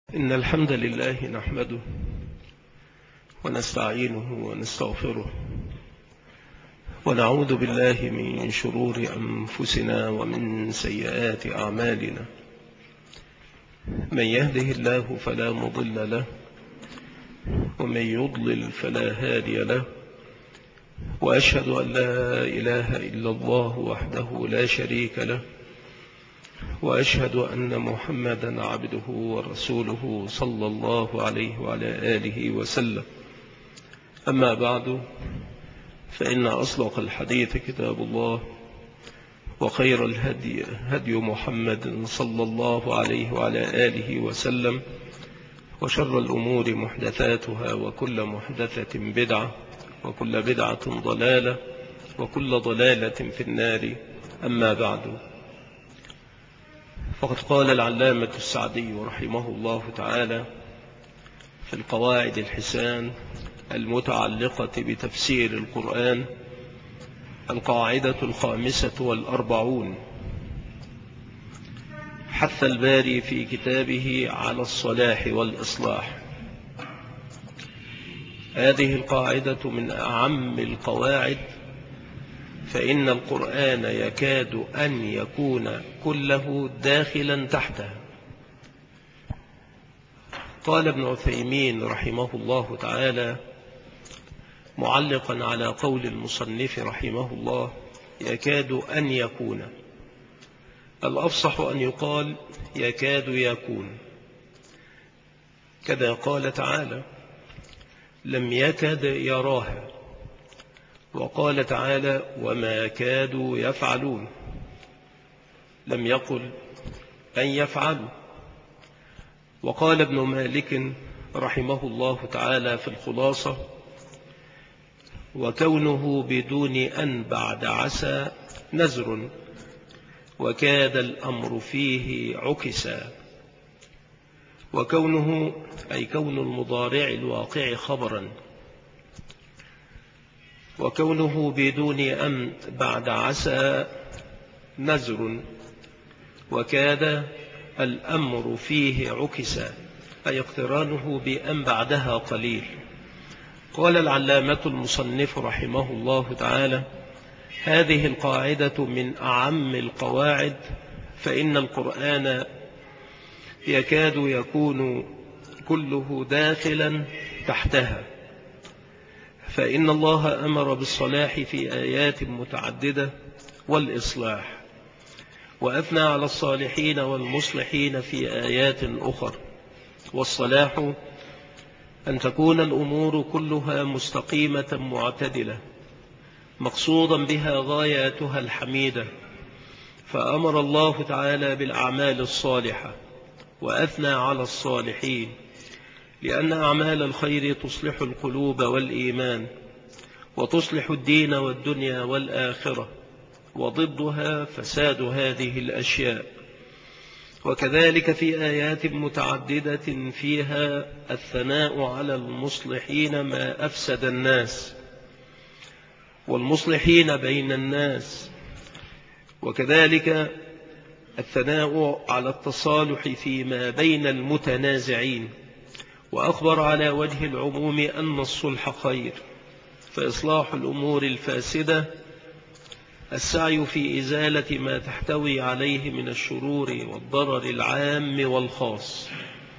إن الحمد لله نحمده ونستعينه ونستغفره ونعوذ بالله من شرور أنفسنا ومن سيئات أعمالنا. من يهده الله فلا مضل له ومن يضلل فلا هادي له، وأشهد أن لا إله إلا الله وحده لا شريك له، وأشهد أن محمدا عبده ورسوله صلى الله عليه وعلى آله وسلم. أما بعد، فإن أصدق الحديث كتاب الله، وخير الهدي هدي محمد صلى الله عليه وعلى آله وسلم، وشر الأمور محدثاتها، وكل محدثة بدعة، وكل بدعة ضلالة، وكل ضلالة في النار. أما بعد، فقد قال العلامة السعدي رحمه الله تعالى في القواعد الحسان المتعلقة بتفسير القرآن: القاعدة 45، حث الباري في كتابه على الصلاح والإصلاح. هذه القاعدة من أعم القواعد، فإن القرآن يكاد أن يكون كله داخلا تحتها. قال ابن عثيمين رحمه الله تعالى معلقا على قول المصنف رحمه الله: يكاد أن يكون. الأفصح أن يقال يكاد يكون. كذا قال تعالى: لم يكد يراها. وقال تعالى: وما كادوا يفعلون. لم يقل أن يفعلوا. وقال ابن مالك رحمه الله تعالى في الخلاصة: وكونه بدون أن بعد عسى نزر، وكاد الأمر فيه عكسا. وكونه أي كون المضارع الواقع خبرا، وكونه بدون أن بعد عسى نزر، وكاد الأمر فيه عكسا، أي اقترانه بأن بعدها قليل. قال العلامة المصنف رحمه الله تعالى: هذه القاعدة من أعم القواعد، فإن القرآن يكاد يكون كله داخلا تحتها. فإن الله أمر بالصلاح في آيات متعددة والإصلاح، وأثنى على الصالحين والمصلحين في آيات أخر. والصلاح أن تكون الأمور كلها مستقيمة معتدلة، مقصودا بها غاياتها الحميدة. فأمر الله تعالى بالأعمال الصالحة، وأثنى على الصالحين، لأن أعمال الخير تصلح القلوب والإيمان، وتصلح الدين والدنيا والآخرة، وضدها فساد هذه الأشياء. وكذلك في آيات متعددة فيها الثناء على المصلحين ما أفسد الناس، والمصلحين بين الناس، وكذلك الثناء على التصالح فيما بين المتنازعين. وأخبر على وجه العموم أن الصلح خير، فإصلاح الأمور الفاسدة السعي في إزالة ما تحتوي عليه من الشرور والضرر العام والخاص.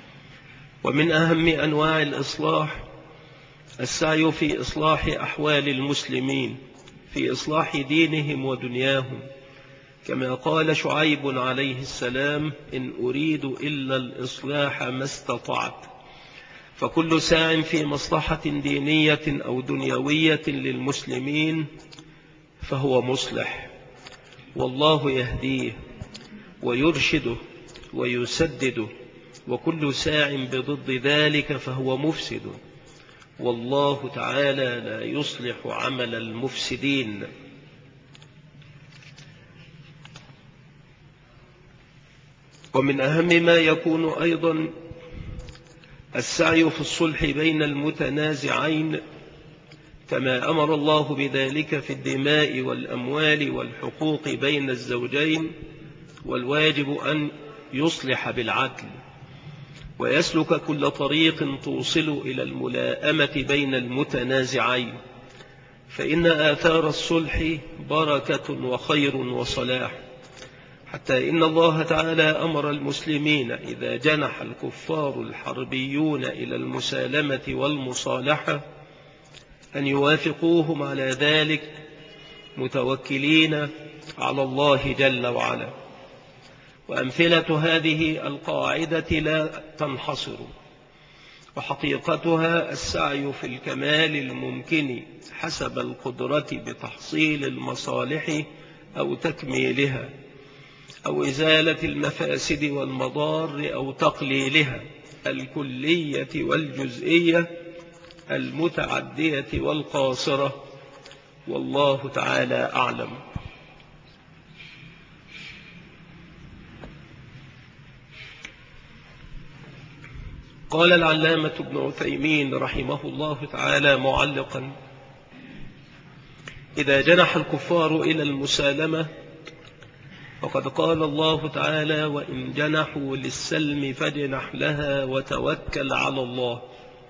ومن أهم أنواع الإصلاح السعي في إصلاح أحوال المسلمين، في إصلاح دينهم ودنياهم، كما قال شعيب عليه السلام: إن أريد إلا الإصلاح ما استطعت. فكل ساع في مصلحة دينية أو دنيوية للمسلمين فهو مصلح، والله يهديه ويرشده ويسدده. وكل ساع بضد ذلك فهو مفسد، والله تعالى لا يصلح عمل المفسدين. ومن أهم ما يكون أيضا السعي في الصلح بين المتنازعين، كما أمر الله بذلك في الدماء والأموال والحقوق بين الزوجين، والواجب أن يصلح بالعدل. ويسلك كل طريق توصل إلى الملاءمة بين المتنازعين، فإن آثار الصلح بركة وخير وصلاح، حتى إن الله تعالى أمر المسلمين إذا جنح الكفار الحربيون إلى المسالمة والمصالحة أن يوافقوهم على ذلك متوكلين على الله جل وعلا. وأمثلة هذه القاعدة لا تنحصر، وحقيقتها السعي في الكمال الممكن حسب القدرة بتحصيل المصالح أو تكميلها، أو إزالة المفاسد والمضار أو تقليلها، الكلية والجزئية، المتعدية والقاصرة، والله تعالى أعلم. قال العلامة ابن عثيمين رحمه الله تعالى معلقا: إذا جنح الكفار إلى المسالمة فقد قال الله تعالى: وإن جنحوا للسلم فاجنح لها وتوكل على الله.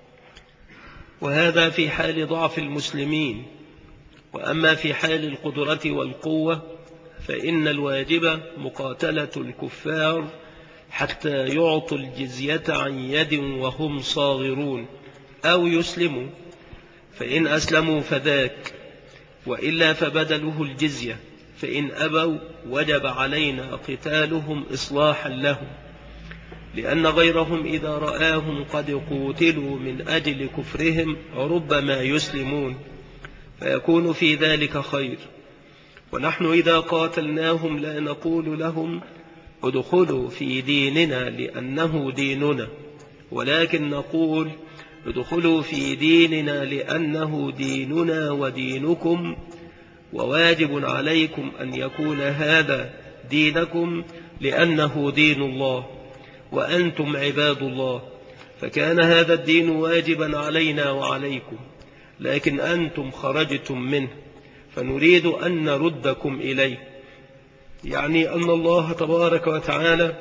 وهذا في حال ضعف المسلمين. وأما في حال القدرة والقوة فإن الواجب مقاتلة الكفار حتى يعطوا الجزية عن يد وهم صاغرون أو يسلموا، فإن أسلموا فذاك، وإلا فبدله الجزية، فإن أبوا وجب علينا قتالهم إصلاحا لهم، لأن غيرهم إذا رآهم قد قوتلوا من أجل كفرهم ربما يسلمون، فيكون في ذلك خير. ونحن إذا قاتلناهم لا نقول لهم ادخلوا في ديننا لأنه ديننا، ولكن نقول ادخلوا في ديننا لأنه ديننا ودينكم، وواجب عليكم أن يكون هذا دينكم لأنه دين الله وأنتم عباد الله، فكان هذا الدين واجبا علينا وعليكم، لكن أنتم خرجتم منه فنريد أن نردكم إليه. يعني أن الله تبارك وتعالى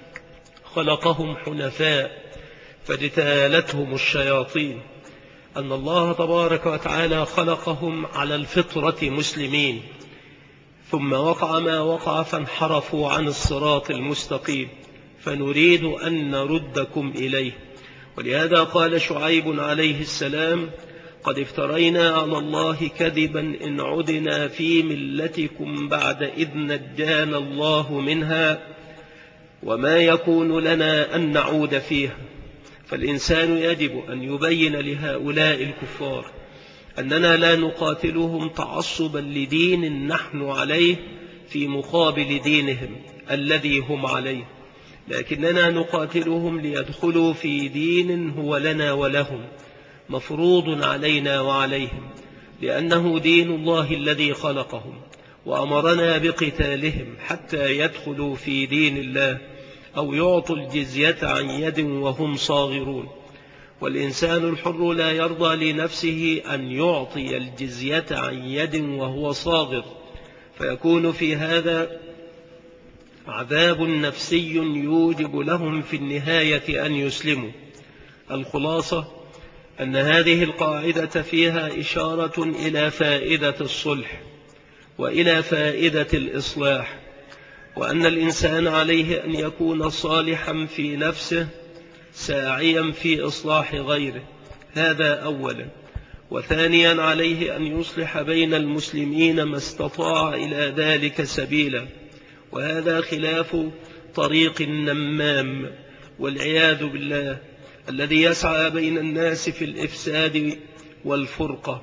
خلقهم حنفاء فاجتالتهم الشياطين، أن الله تبارك وتعالى خلقهم على الفطرة مسلمين، ثم وقع ما وقع فانحرفوا عن الصراط المستقيم، فنريد أن نردكم إليه. ولهذا قال شعيب عليه السلام: قد افترينا على الله كذبا إن عدنا في ملتكم بعد إذ نجانا الله منها، وما يكون لنا أن نعود فيها. فالإنسان يجب أن يبين لهؤلاء الكفار أننا لا نقاتلهم تعصبا لدين نحن عليه في مقابل دينهم الذي هم عليه، لكننا نقاتلهم ليدخلوا في دين هو لنا ولهم مفروض علينا وعليهم، لأنه دين الله الذي خلقهم وأمرنا بقتالهم حتى يدخلوا في دين الله أو يعطوا الجزية عن يد وهم صاغرون. والإنسان الحر لا يرضى لنفسه أن يعطي الجزية عن يد وهو صاغر، فيكون في هذا عذاب نفسي يوجب لهم في النهاية أن يسلموا. الخلاصة أن هذه القاعدة فيها إشارة إلى فائدة الصلح وإلى فائدة الإصلاح، وأن الإنسان عليه أن يكون صالحا في نفسه ساعيا في إصلاح غيره، هذا أولا. وثانيا عليه أن يصلح بين المسلمين ما استطاع إلى ذلك سبيلا، وهذا خلاف طريق النمام والعياذ بالله الذي يسعى بين الناس في الإفساد والفرقة،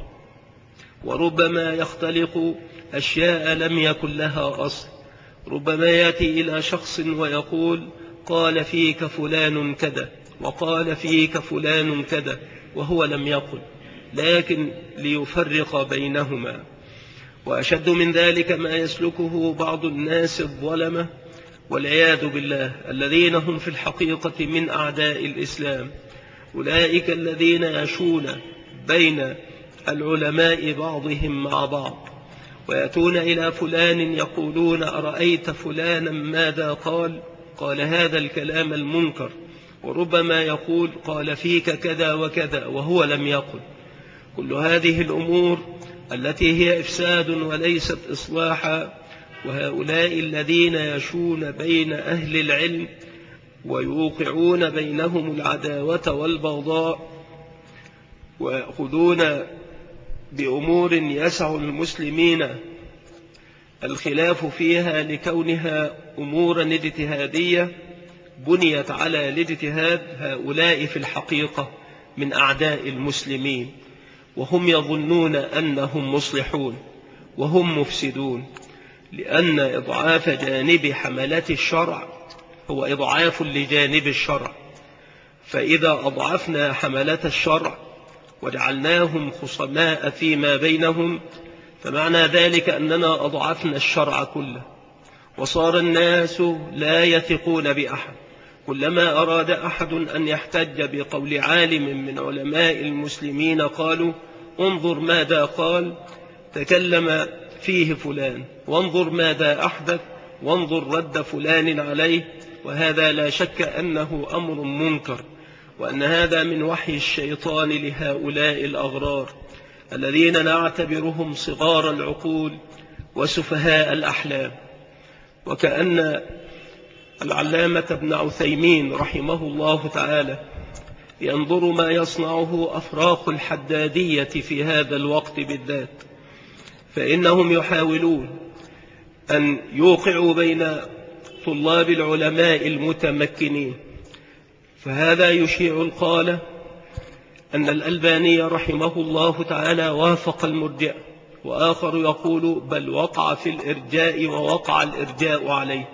وربما يختلق أشياء لم يكن لها أصل. ربما يأتي إلى شخص ويقول: قال فيك فلان كذا وقال فيك فلان كذا، وهو لم يقل، لكن ليفرق بينهما. وأشد من ذلك ما يسلكه بعض الناس الظلمة والعياذ بالله الذين هم في الحقيقة من أعداء الإسلام، أولئك الذين يشون بين العلماء بعضهم مع بعض، ويأتون إلى فلان يقولون: أرأيت فلانا ماذا قال؟ قال هذا الكلام المنكر، وربما يقول قال فيك كذا وكذا وهو لم يقل. كل هذه الأمور التي هي إفساد وليست إصلاحا، وهؤلاء الذين يشون بين أهل العلم ويوقعون بينهم العداوة والبغضاء، ويأخذون بأمور يسع المسلمين الخلاف فيها لكونها أمورا اجتهادية بنيت على الاجتهاد، هؤلاء في الحقيقة من أعداء المسلمين، وهم يظنون أنهم مصلحون وهم مفسدون، لأن إضعاف جانب حملة الشرع هو إضعاف لجانب الشرع. فإذا أضعفنا حملة الشرع وجعلناهم خصماء فيما بينهم، فمعنى ذلك أننا أضعفنا الشرع كله، وصار الناس لا يثقون بأحد. كلما أراد أحد أن يحتج بقول عالم من علماء المسلمين قالوا انظر ماذا قال، تكلم فيه فلان، وانظر ماذا أحدث، وانظر رد فلان عليه. وهذا لا شك أنه أمر منكر، وأن هذا من وحي الشيطان لهؤلاء الأغرار الذين نعتبرهم صغار العقول وسفهاء الأحلام. وكأن العلامة ابن عثيمين رحمه الله تعالى ينظر ما يصنعه أفراق الحدادية في هذا الوقت بالذات، فإنهم يحاولون أن يوقعوا بين طلاب العلماء المتمكنين. فهذا يشيع القالة أن الألباني رحمه الله تعالى وافق المرجئة، وآخر يقول بل وقع في الإرجاء ووقع الإرجاء عليه.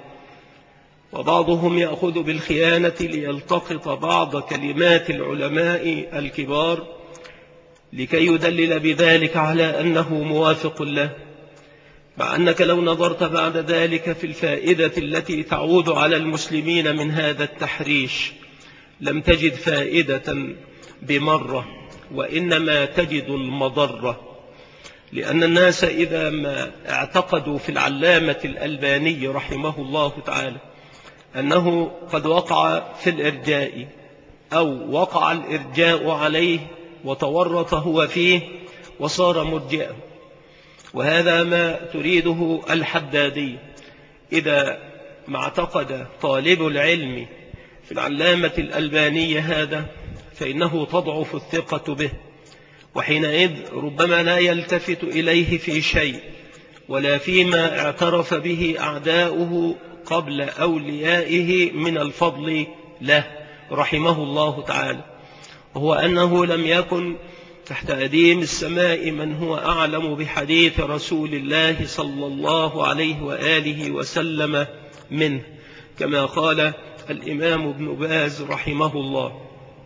وبعضهم يأخذ بالخيانة ليلتقط بعض كلمات العلماء الكبار لكي يدلل بذلك على أنه موافق له، مع أنك لو نظرت بعد ذلك في الفائدة التي تعود على المسلمين من هذا التحريش لم تجد فائدة بمرة، وإنما تجد المضرة. لأن الناس إذا ما اعتقدوا في العلامة الألباني رحمه الله تعالى أنه قد وقع في الإرجاء أو وقع الإرجاء عليه وتورط هو فيه وصار مرجئا، وهذا ما تريده الحدادي. إذا ما اعتقد طالب العلم في العلامة الألباني هذا فإنه تضعف الثقة به، وحينئذ ربما لا يلتفت إليه في شيء ولا فيما اعترف به أعداؤه قبل أوليائه من الفضل له رحمه الله تعالى، وهو أنه لم يكن تحت أديم السماء من هو أعلم بحديث رسول الله صلى الله عليه وآله وسلم منه، كما قال الإمام ابن باز رحمه الله.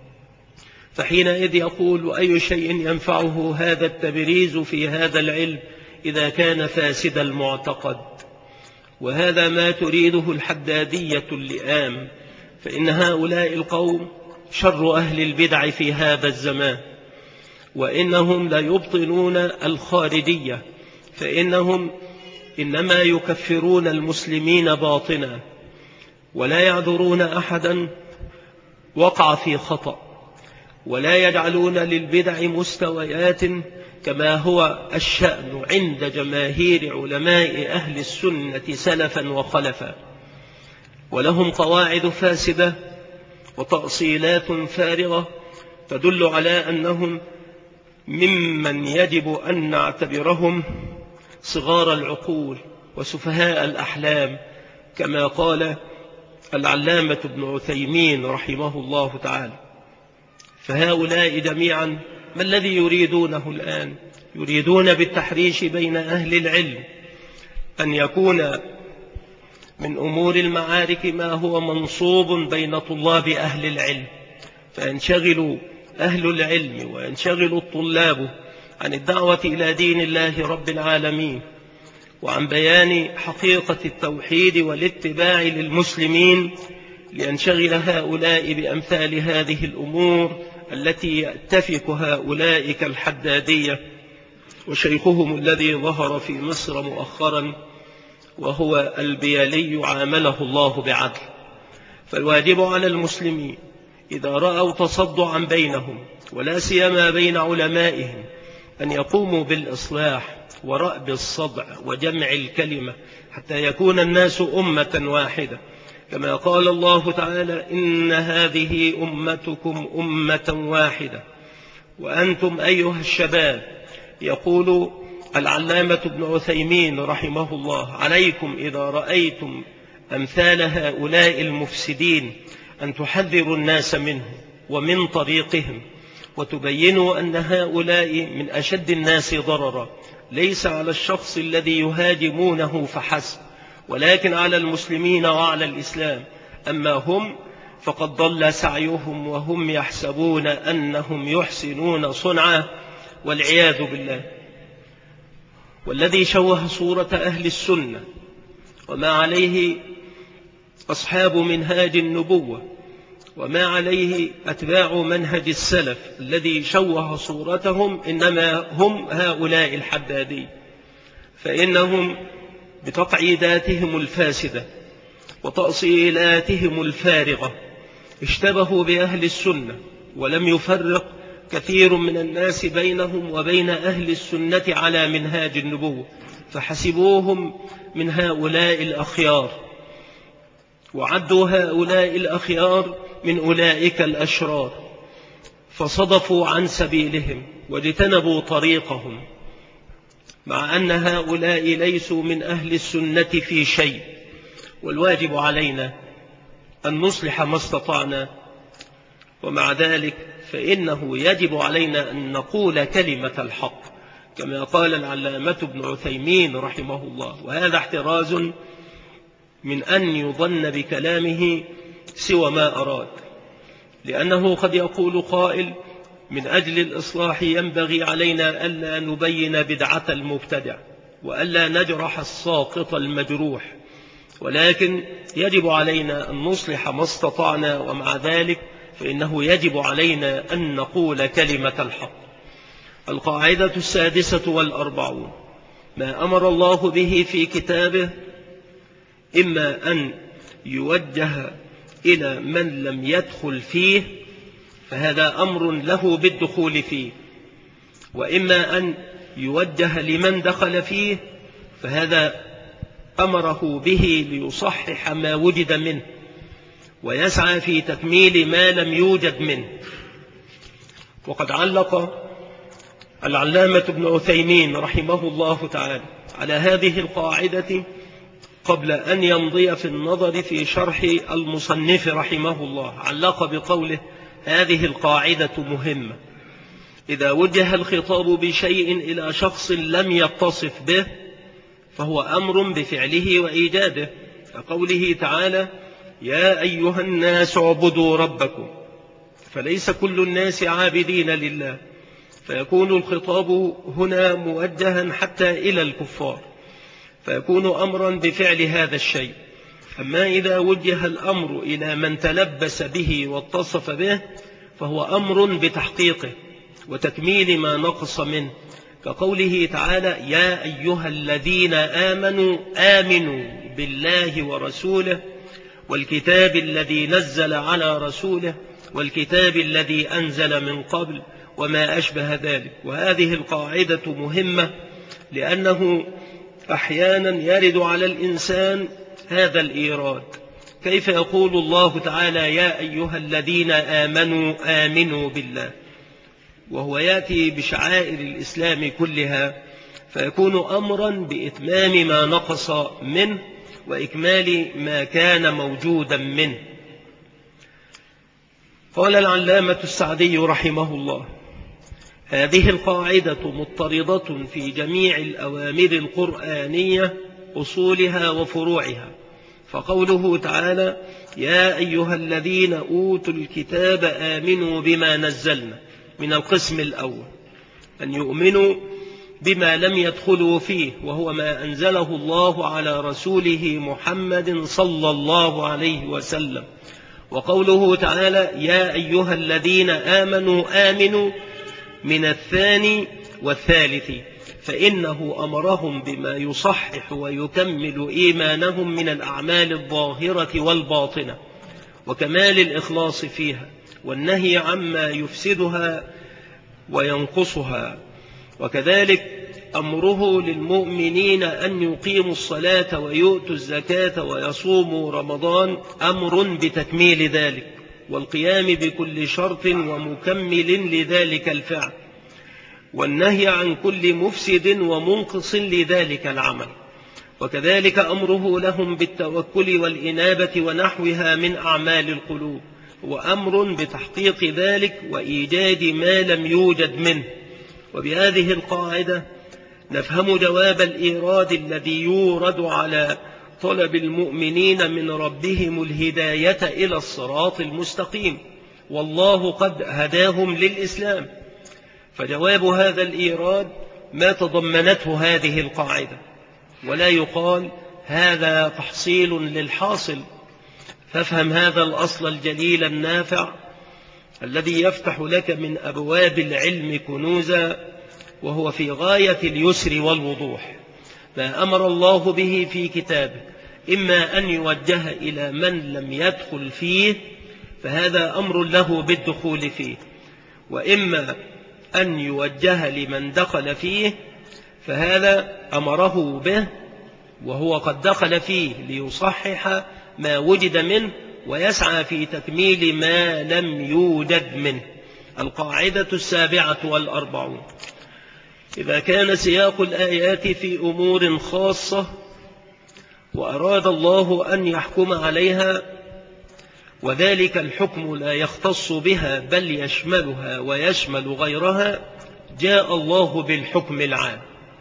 فحينئذ يقول أي شيء ينفعه هذا التبريز في هذا العلم إذا كان فاسد المعتقد؟ وهذا ما تريده الحدادية اللئام، فإن هؤلاء القوم شر أهل البدع في هذا الزمان، وإنهم لا يبطنون الخارجية، فإنهم إنما يكفرون المسلمين باطنا ولا يعذرون أحدا وقع في خطأ، ولا يجعلون للبدع مستويات كما هو الشأن عند جماهير علماء أهل السنة سلفا وخلفا. ولهم قواعد فاسدة وتأصيلات فارغة تدل على أنهم ممن يجب أن نعتبرهم صغار العقول وسفهاء الأحلام، كما قال العلامة ابن عثيمين رحمه الله تعالى. فهؤلاء جميعا ما الذي يريدونه الآن؟ يريدون بالتحريش بين أهل العلم أن يكون من أمور المعارك ما هو منصوب بين طلاب أهل العلم، فينشغل أهل العلم وينشغل الطلاب عن الدعوة إلى دين الله رب العالمين وعن بيان حقيقة التوحيد والاتباع للمسلمين، لينشغل هؤلاء بأمثال هذه الأمور التي يأتفك هؤلاء كالحدادية. وشيخهم الذي ظهر في مصر مؤخرا وهو البيالي عامله الله بعدل. فالواجب على المسلمين إذا رأوا تصدعا بينهم ولا سيما بين علمائهم أن يقوموا بالإصلاح ورأب الصدع وجمع الكلمة حتى يكون الناس أمة واحدة، كما قال الله تعالى: إن هذه أمتكم أمة واحدة وأنتم أيها الشباب. يقول العلامة ابن عثيمين رحمه الله: عليكم إذا رأيتم أمثال هؤلاء المفسدين أن تحذروا الناس منهم ومن طريقهم، وتبينوا أن هؤلاء من أشد الناس ضررا، ليس على الشخص الذي يهاجمونه فحسب، ولكن على المسلمين وعلى الإسلام. أما هم فقد ضل سعيهم وهم يحسبون أنهم يحسنون صنعا، والعياذ بالله. والذي شوه صورة أهل السنة وما عليه أصحاب منهاج النبوة وما عليه أتباع منهج السلف الذي شوه صورتهم إنما هم هؤلاء الحدادين، فإنهم بتقعيداتهم الفاسدة وتأصيلاتهم الفارغة اشتبهوا بأهل السنة، ولم يفرق كثير من الناس بينهم وبين أهل السنة على منهاج النبوة، فحسبوهم من هؤلاء الأخيار، وعدوا هؤلاء الأخيار من أولئك الأشرار، فصدفوا عن سبيلهم واجتنبوا طريقهم، مع أن هؤلاء ليسوا من أهل السنة في شيء. والواجب علينا أن نصلح ما استطعنا، ومع ذلك فإنه يجب علينا أن نقول كلمة الحق كما قال العلامة ابن عثيمين رحمه الله، وهذا احتراز من أن يظن بكلامه سوى ما أراد، لأنه قد يقول قائل: من أجل الإصلاح ينبغي علينا ألا نبين بدعة المبتدع وألا نجرح الساقط المجروح، ولكن يجب علينا أن نصلح ما استطعنا، ومع ذلك فإنه يجب علينا أن نقول كلمة الحق. القاعدة 46: ما أمر الله به في كتابه إما أن يوجه إلى من لم يدخل فيه فهذا أمر له بالدخول فيه، وإما أن يوجه لمن دخل فيه فهذا أمره به ليصحح ما وجد منه ويسعى في تكميل ما لم يوجد منه. وقد علق العلامة ابن عثيمين رحمه الله تعالى على هذه القاعدة قبل أن يمضي في النظر في شرح المصنف رحمه الله، علق بقوله: هذه القاعدة مهمة، إذا وجه الخطاب بشيء إلى شخص لم يتصف به فهو أمر بفعله وإيجاده، كقوله تعالى: يا أيها الناس اعبدوا ربكم، فليس كل الناس عابدين لله، فيكون الخطاب هنا موجها حتى إلى الكفار، فيكون أمرا بفعل هذا الشيء. أما إذا وجه الأمر إلى من تلبس به واتصف به فهو أمر بتحقيقه وتكميل ما نقص منه، كقوله تعالى: يا أيها الذين آمنوا آمنوا بالله ورسوله والكتاب الذي نزل على رسوله والكتاب الذي أنزل من قبل وما أشبه ذلك. وهذه القاعدة مهمة لأنه أحيانا يرد على الإنسان هذا الإيراد: كيف يقول الله تعالى يا أيها الذين آمنوا آمنوا بالله وهو يأتي بشعائر الإسلام كلها، فيكون أمرا بإتمام ما نقص منه وإكمال ما كان موجودا منه. قال العلامة السعدي رحمه الله: هذه القاعدة مضطردة في جميع الأوامر القرآنية أصولها وفروعها، فقوله تعالى: يا أيها الذين أوتوا الكتاب آمنوا بما نزلنا، من القسم الأول أن يؤمنوا بما لم يدخلوا فيه وهو ما أنزله الله على رسوله محمد صلى الله عليه وسلم. وقوله تعالى: يا أيها الذين آمنوا آمنوا من الثاني والثالث، فإنه أمرهم بما يصحح ويكمل إيمانهم من الأعمال الظاهرة والباطنة وكمال الإخلاص فيها والنهي عما يفسدها وينقصها. وكذلك أمره للمؤمنين أن يقيموا الصلاة ويؤتوا الزكاة ويصوموا رمضان أمر بتكميل ذلك والقيام بكل شرط ومكمل لذلك الفعل، والنهي عن كل مفسد ومنقص لذلك العمل. وكذلك أمره لهم بالتوكل والإنابة ونحوها من أعمال القلوب، وأمر بتحقيق ذلك وإيجاد ما لم يوجد منه. وبهذه القاعدة نفهم جواب الإيراد الذي يورد على طلب المؤمنين من ربهم الهداية إلى الصراط المستقيم، والله قد هداهم للإسلام. فجواب هذا الإيراد ما تضمنته هذه القاعدة، ولا يقال هذا تحصيل للحاصل. فافهم هذا الأصل الجليل النافع الذي يفتح لك من أبواب العلم كنوزا، وهو في غاية اليسر والوضوح. ما أمر الله به في كتابه إما أن يوجه إلى من لم يدخل فيه فهذا أمر له بالدخول فيه، وإما أن يوجه لمن دخل فيه فهذا أمره به وهو قد دخل فيه ليصحح ما وجد منه ويسعى في تكميل ما لم يوجد منه. القاعدة 47. إذا كان سياق الآيات في أمور خاصة وأراد الله أن يحكم عليها، وذلك الحكم لا يختص بها بل يشملها ويشمل غيرها، جاء الله بالحكم العام.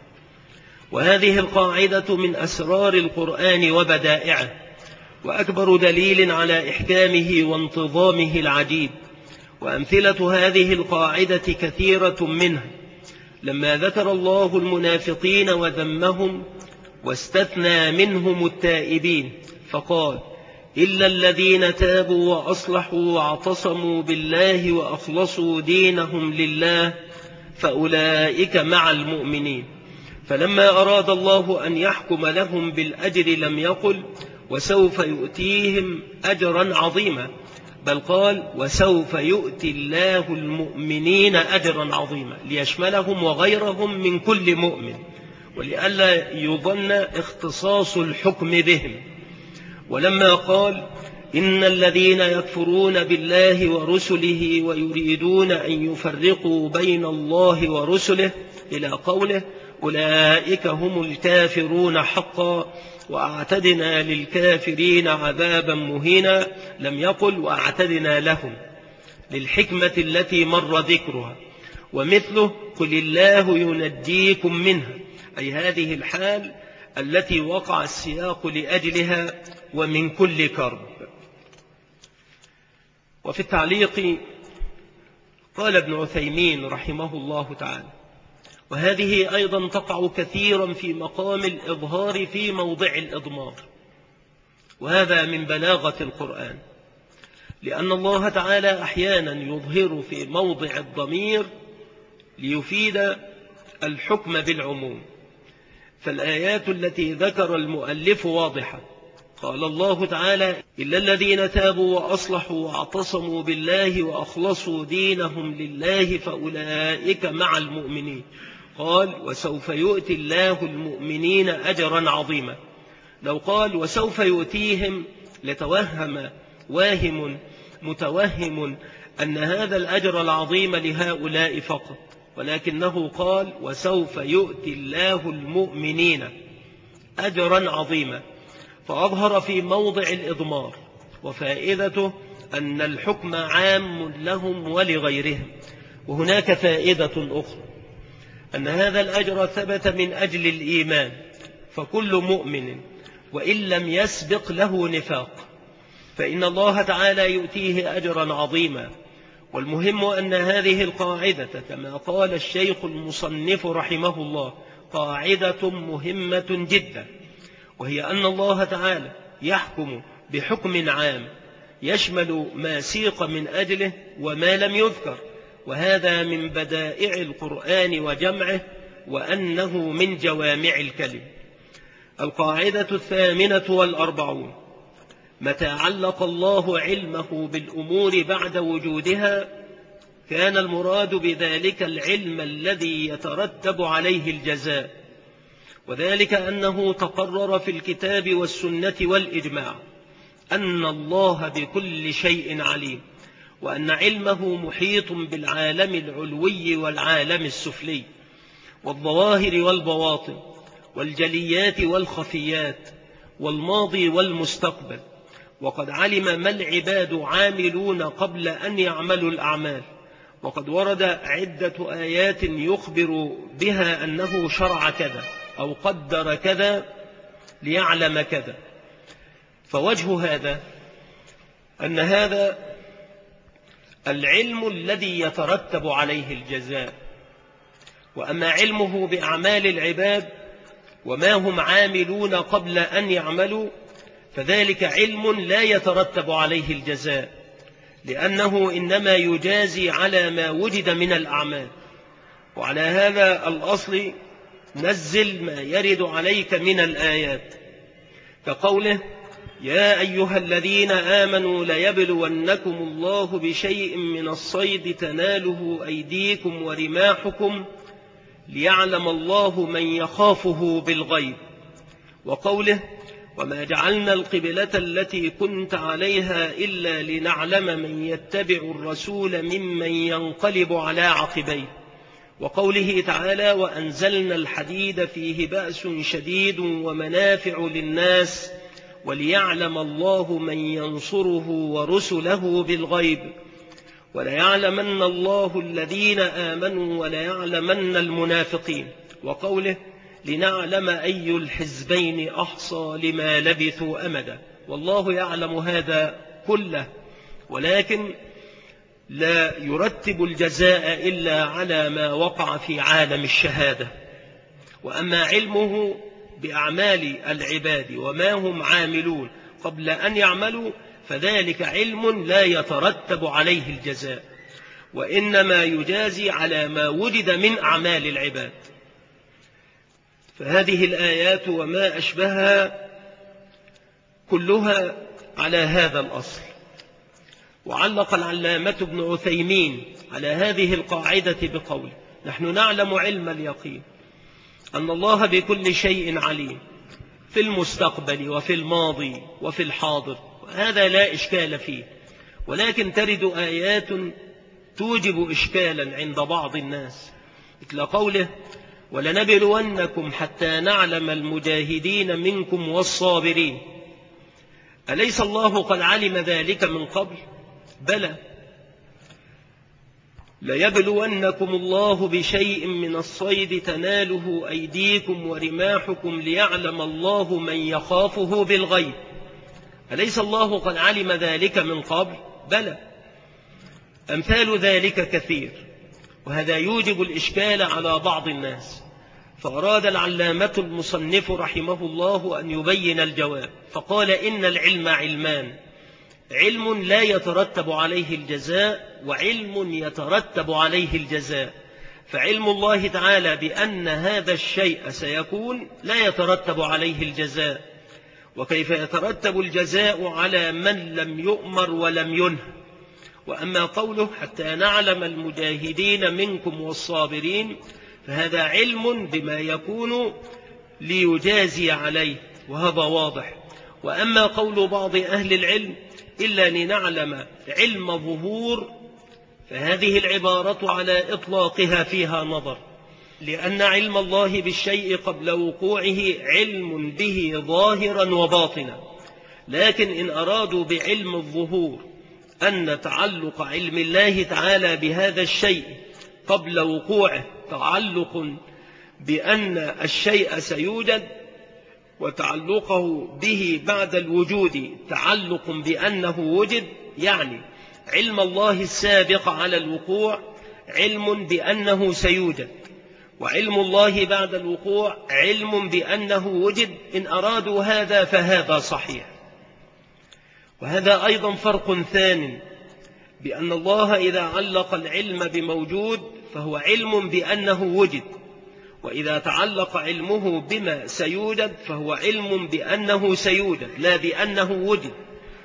وهذه القاعدة من أسرار القرآن وبدائعه، وأكبر دليل على إحكامه وانتظامه العجيب. وأمثلة هذه القاعدة كثيرة منها. لما ذكر الله المنافقين وذمهم واستثنى منهم التائبين فقال: إلا الذين تابوا وأصلحوا واعتصموا بالله وأخلصوا دينهم لله فأولئك مع المؤمنين. فلما أراد الله أن يحكم لهم بالأجر لم يقل وسوف يؤتيهم أجرا عظيما، بل قال وسوف يؤتي الله المؤمنين أجرا عظيما، ليشملهم وغيرهم من كل مؤمن، ولئلا يظن اختصاص الحكم بهم. ولما قال إن الذين يكفرون بالله ورسله ويريدون أن يفرقوا بين الله ورسله إلى قوله أولئك هم الكافرون حقا وأعتدنا للكافرين عذابا مهينا، لم يقل وأعتدنا لهم، للحكمة التي مر ذكرها. ومثله قل الله ينجيكم منها، أي هذه الحال التي وقع السياق لأجلها ومن كل كرب. وفي التعليق قال ابن عثيمين رحمه الله تعالى: وهذه أيضا تقع كثيرا في مقام الإظهار في موضع الإضمار، وهذا من بلاغة القرآن، لأن الله تعالى أحيانا يظهر في موضع الضمير ليفيد الحكم بالعموم. فالآيات التي ذكر المؤلف واضحة. قال الله تعالى: إلا الذين تابوا وأصلحوا واعتصموا بالله وأخلصوا دينهم لله فأولئك مع المؤمنين. قال وسوف يؤتي الله المؤمنين أجرا عظيما. لو قال وسوف يؤتيهم لتوهم واهم متوهم أن هذا الأجر العظيم لهؤلاء فقط، ولكنه قال وسوف يؤتي الله المؤمنين أجرا عظيما، فأظهر في موضع الإضمار. وفائدته أن الحكم عام لهم ولغيرهم. وهناك فائدة أخرى، أن هذا الأجر ثبت من أجل الإيمان، فكل مؤمن وإن لم يسبق له نفاق فإن الله تعالى يؤتيه أجرا عظيما. والمهم أن هذه القاعدة كما قال الشيخ المصنف رحمه الله قاعدة مهمة جدا، وهي أن الله تعالى يحكم بحكم عام يشمل ما سيق من أجله وما لم يذكر، وهذا من بدائع القرآن وجمعه، وأنه من جوامع الكلم. القاعدة 48: متى علق الله علمه بالأمور بعد وجودها كان المراد بذلك العلم الذي يترتب عليه الجزاء، وذلك أنه تقرر في الكتاب والسنة والإجماع أن الله بكل شيء عليم، وأن علمه محيط بالعالم العلوي والعالم السفلي، والظواهر والبواطن، والجليات والخفيات، والماضي والمستقبل، وقد علم ما العباد عاملون قبل أن يعملوا الأعمال. وقد ورد عدة آيات يخبر بها أنه شرع كذا أو قدر كذا ليعلم كذا. فوجه هذا أن هذا العلم الذي يترتب عليه الجزاء، وأما علمه بأعمال العباد وما هم عاملون قبل أن يعملوا فذلك علم لا يترتب عليه الجزاء، لأنه إنما يجازي على ما وجد من الأعمال. وعلى هذا الأصل نزل ما يرد عليك من الآيات، كقوله: يا أيها الذين آمنوا ليبلونكم الله بشيء من الصيد تناله أيديكم ورماحكم ليعلم الله من يخافه بالغيب. وقوله: وما جعلنا القبلة التي كنت عليها إلا لنعلم من يتبع الرسول ممن ينقلب على عقبيه. وقوله تعالى: وأنزلنا الحديد فيه بأس شديد ومنافع للناس وليعلم الله من ينصره ورسله بالغيب وليعلمن الله الذين آمنوا وليعلمن المنافقين. وقوله: لنعلم أي الحزبين أحصى لما لبثوا أمدا. والله يعلم هذا كله، ولكن لا يرتب الجزاء إلا على ما وقع في عالم الشهادة. وأما علمه بأعمال العباد وما هم عاملون قبل أن يعملوا فذلك علم لا يترتب عليه الجزاء، وإنما يجازي على ما وجد من أعمال العباد. فهذه الآيات وما أشبهها كلها على هذا الأصل. وعلق العلامة ابن عثيمين على هذه القاعدة بقوله: نحن نعلم علم اليقين أن الله بكل شيء عليم في المستقبل وفي الماضي وفي الحاضر، وهذا لا إشكال فيه، ولكن ترد آيات توجب إشكالا عند بعض الناس، مثل قوله: ولنبلونكم حتى نعلم المجاهدين منكم والصابرين. أليس الله قد علم ذلك من قبل؟ بلى. ليبلونكم الله بشيء من الصيد تناله أيديكم ورماحكم ليعلم الله من يخافه بالغيب. أليس الله قد علم ذلك من قبل؟ بلى. أمثال ذلك كثير، وهذا يوجب الإشكال على بعض الناس. فأراد العلامة المصنف رحمه الله أن يبين الجواب، فقال: إن العلم علمان: علم لا يترتب عليه الجزاء، وعلم يترتب عليه الجزاء. فعلم الله تعالى بأن هذا الشيء سيكون لا يترتب عليه الجزاء، وكيف يترتب الجزاء على من لم يؤمر ولم ينهى. وأما قوله: حتى نعلم المجاهدين منكم والصابرين، فهذا علم بما يكون ليجازي عليه، وهذا واضح. وأما قول بعض أهل العلم: إلا لنعلم علم ظهور، فهذه العبارة على إطلاقها فيها نظر، لأن علم الله بالشيء قبل وقوعه علم به ظاهرا وباطنا. لكن إن أرادوا بعلم الظهور أن تعلق علم الله تعالى بهذا الشيء قبل وقوعه تعلق بأن الشيء سيوجد، وتعلقه به بعد الوجود تعلق بأنه وجد، يعني علم الله السابق على الوقوع علم بأنه سيوجد، وعلم الله بعد الوقوع علم بأنه وجد. إن أرادوا هذا فهذا صحيح. وهذا أيضا فرق ثان، بأن الله إذا علق العلم بموجود فهو علم بأنه وجد، وإذا تعلق علمه بما سيوجد فهو علم بأنه سيوجد لا بأنه وجد.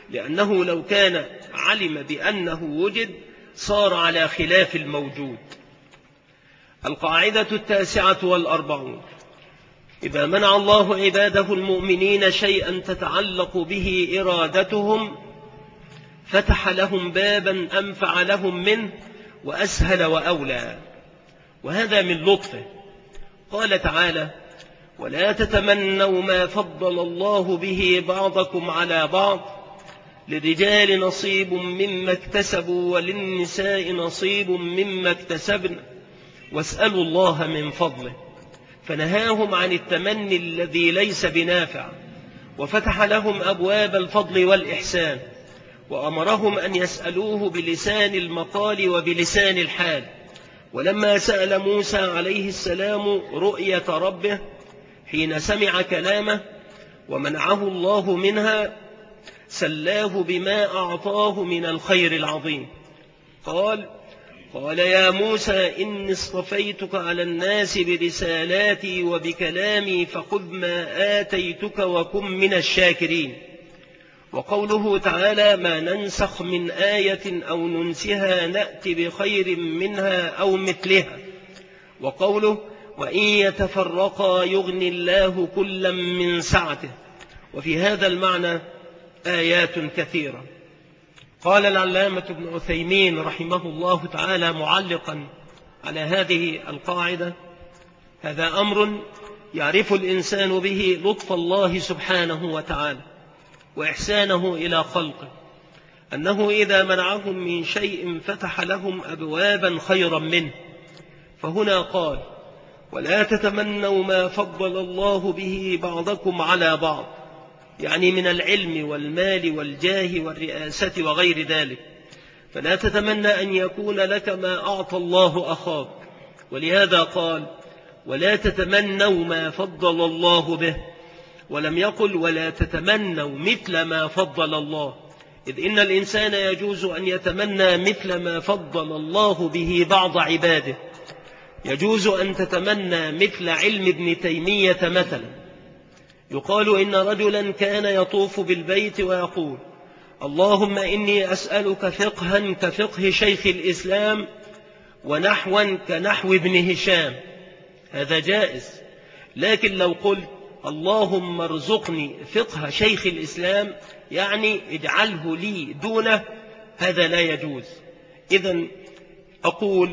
لأنه لو كان علم بأنه وجد صار على خلاف الموجود. القاعدة 49. إذا منع الله عباده المؤمنين شيئا تتعلق به إرادتهم فتح لهم بابا أنفع لهم منه وأسهل وأولى، وهذا من لطفه. قال تعالى: ولا تتمنوا ما فضل الله به بعضكم على بعض، للرجال نصيب مما اكتسبوا وللنساء نصيب مما اكتسبن واسألوا الله من فضله. فنهاهم عن التمني الذي ليس بنافع، وفتح لهم أبواب الفضل والإحسان، وأمرهم أن يسألوه بلسان المقال وبلسان الحال. ولما سأل موسى عليه السلام رؤية ربه حين سمع كلامه ومنعه الله منها سلاه بما أعطاه من الخير العظيم. قال يا موسى إني اصطفيتك على الناس برسالاتي وبكلامي فخذ ما آتيتك وكن من الشاكرين. وقوله تعالى: ما ننسخ من آية أو ننسها نأتي بخير منها أو مثلها. وقوله: وإن يتفرقا يغني الله كلا من سعته. وفي هذا المعنى آيات كثيرة. قال العلامة ابن عثيمين رحمه الله تعالى معلقا على هذه القاعدة: هذا أمر يعرف الإنسان به لطف الله سبحانه وتعالى وإحسانه إلى خلقه، أنه إذا منعهم من شيء فتح لهم أبوابا خيرا منه. فهنا قال: ولا تتمنوا ما فضل الله به بعضكم على بعض، يعني من العلم والمال والجاه والرئاسة وغير ذلك. فلا تتمنى أن يكون لك ما أعطى الله أخاك. ولهذا قال: ولا تتمنوا ما فضل الله به، ولم يقل ولا تتمنوا مثل ما فضل الله، إذ إن الإنسان يجوز أن يتمنى مثل ما فضل الله به بعض عباده. يجوز أن تتمنى مثل علم ابن تيمية مثلا. يقال إن رجلا كان يطوف بالبيت ويقول: اللهم إني أسألك فقها كفقه شيخ الإسلام ونحوا كنحو ابن هشام. هذا جائز. لكن لو قلت: اللهم ارزقني فقه شيخ الإسلام، يعني اجعله لي دونه، هذا لا يجوز. إذن أقول،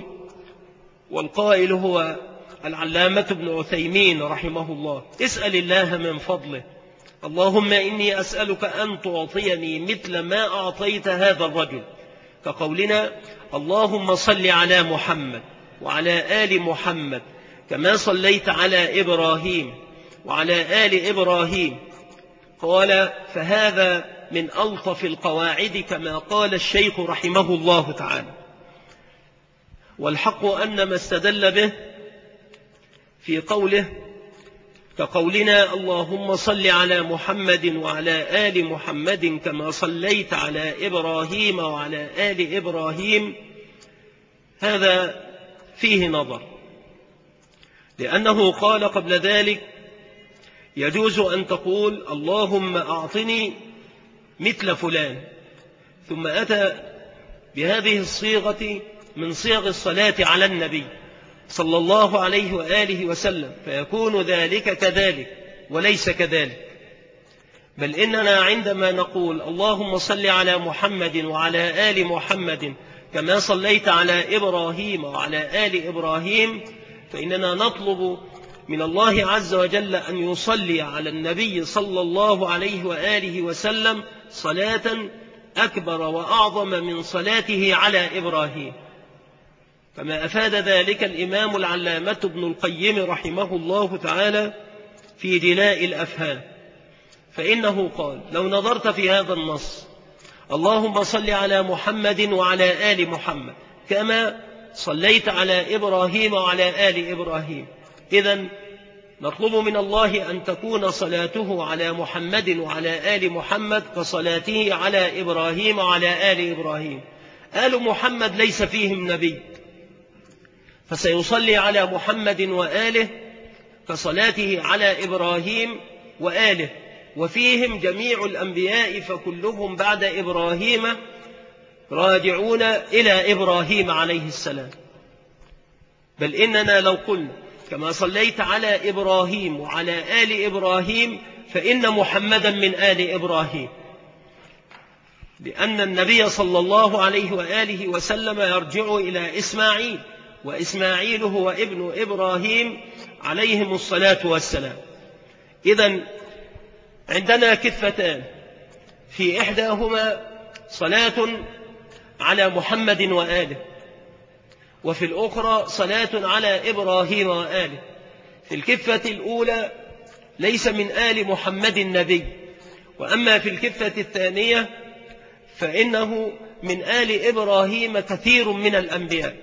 والقائل هو العلامة ابن عثيمين رحمه الله: اسأل الله من فضله. اللهم إني أسألك أن تعطيني مثل ما أعطيت هذا الرجل، كقولنا: اللهم صل على محمد وعلى آل محمد كما صليت على إبراهيم وعلى آل إبراهيم. قال: فهذا من ألطف القواعد كما قال الشيخ رحمه الله تعالى. والحق أن ما استدل به في قوله كقولنا: اللهم صل على محمد وعلى آل محمد كما صليت على إبراهيم وعلى آل إبراهيم، هذا فيه نظر، لأنه قال قبل ذلك: يجوز أن تقول اللهم أعطني مثل فلان، ثم أتى بهذه الصيغة من صيغ الصلاة على النبي صلى الله عليه وآله وسلم، فيكون ذلك كذلك وليس كذلك. بل إننا عندما نقول اللهم صل على محمد وعلى آل محمد كما صليت على إبراهيم وعلى آل إبراهيم، فإننا نطلب من الله عز وجل أن يصلي على النبي صلى الله عليه وآله وسلم صلاة أكبر وأعظم من صلاته على إبراهيم، كما أفاد ذلك الإمام العلامة ابن القيم رحمه الله تعالى في جلاء الأفهام. فإنه قال: لو نظرت في هذا النص اللهم صل على محمد وعلى آل محمد كما صليت على إبراهيم وعلى آل إبراهيم، إذن نطلب من الله أن تكون صلاته على محمد وعلى آل محمد كصلاته على إبراهيم وعلى آل إبراهيم. آل محمد ليس فيهم نبي، فسيصلي على محمد وآله كصلاته على إبراهيم وآله، وفيهم جميع الأنبياء فكلهم بعد إبراهيم راجعون إلى إبراهيم عليه السلام. بل إننا لو قلنا كما صليت على إبراهيم وعلى آل إبراهيم فإن محمدا من آل إبراهيم، لأن النبي صلى الله عليه وآله وسلم يرجع إلى إسماعيل، وإسماعيل هو ابن إبراهيم عليهم الصلاة والسلام. إذن عندنا كفتان، في إحداهما صلاة على محمد وآله، وفي الأخرى صلاة على إبراهيم وآله. في الكفة الأولى ليس من آل محمد النبي، وأما في الكفة الثانية فإنه من آل إبراهيم كثير من الأنبياء،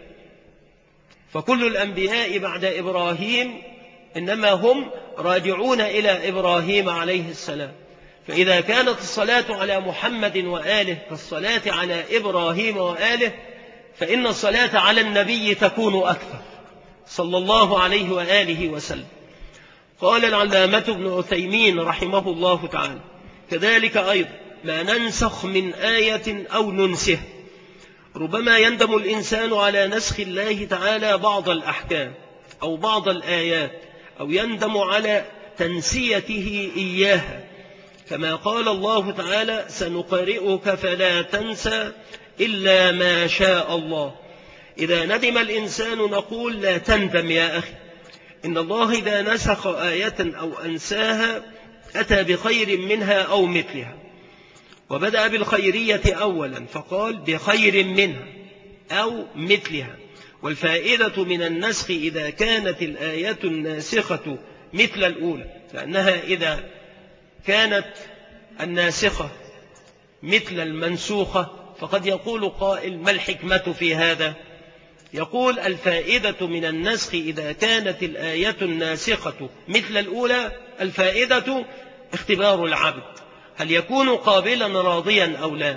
فكل الأنبياء بعد إبراهيم إنما هم راجعون إلى إبراهيم عليه السلام. فإذا كانت الصلاة على محمد وآله كالصلاة على إبراهيم وآله، فإن الصلاة على النبي تكون أكثر صلى الله عليه وآله وسلم. قال العلامة ابن عثيمين رحمه الله تعالى: كذلك أيضا ما ننسخ من آية أو ننسه، ربما يندم الإنسان على نسخ الله تعالى بعض الأحكام أو بعض الآيات، أو يندم على تنسيته إياها، كما قال الله تعالى: سنقرئك فلا تنسى إلا ما شاء الله. إذا ندم الإنسان نقول: لا تندم يا أخي، إن الله إذا نسخ آية أو أنساها أتى بخير منها أو مثلها. وبدأ بالخيرية أولا فقال: بخير منها أو مثلها. والفائدة من النسخ إذا كانت الآية الناسخة مثل الأولى، لأنها إذا كانت الناسخة مثل المنسوخة فقد يقول قائل: ما الحكمة في هذا؟ يقول: الفائدة من النسخ إذا كانت الآية الناسخة مثل الأولى، الفائدة اختبار العبد هل يكون قابلا راضيا أو لا.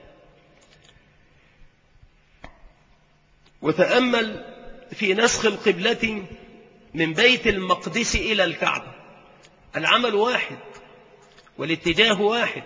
وتأمل في نسخ القبلة من بيت المقدس إلى الكعبة، العمل واحد والاتجاه واحد.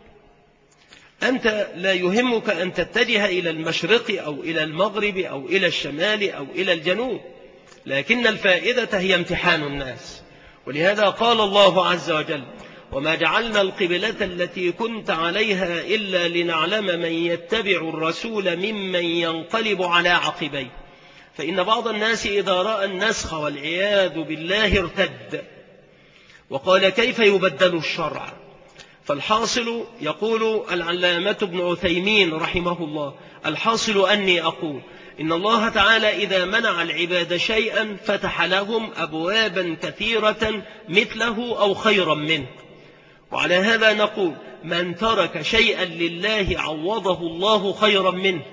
أنت لا يهمك أن تتجه إلى المشرق أو إلى المغرب أو إلى الشمال أو إلى الجنوب، لكن الفائدة هي امتحان الناس. ولهذا قال الله عز وجل: وما جعلنا القبلة التي كنت عليها إلا لنعلم من يتبع الرسول ممن ينقلب على عقبيه. فإن بعض الناس إذا رأى النسخ والعياذ بالله ارتد وقال: كيف يبدل الشرع؟ فالحاصل، يقول العلامة ابن عثيمين رحمه الله: الحاصل أني أقول إن الله تعالى إذا منع العباد شيئا فتح لهم أبوابا كثيرة مثله أو خيرا منه. وعلى هذا نقول: من ترك شيئا لله عوضه الله خيرا منه.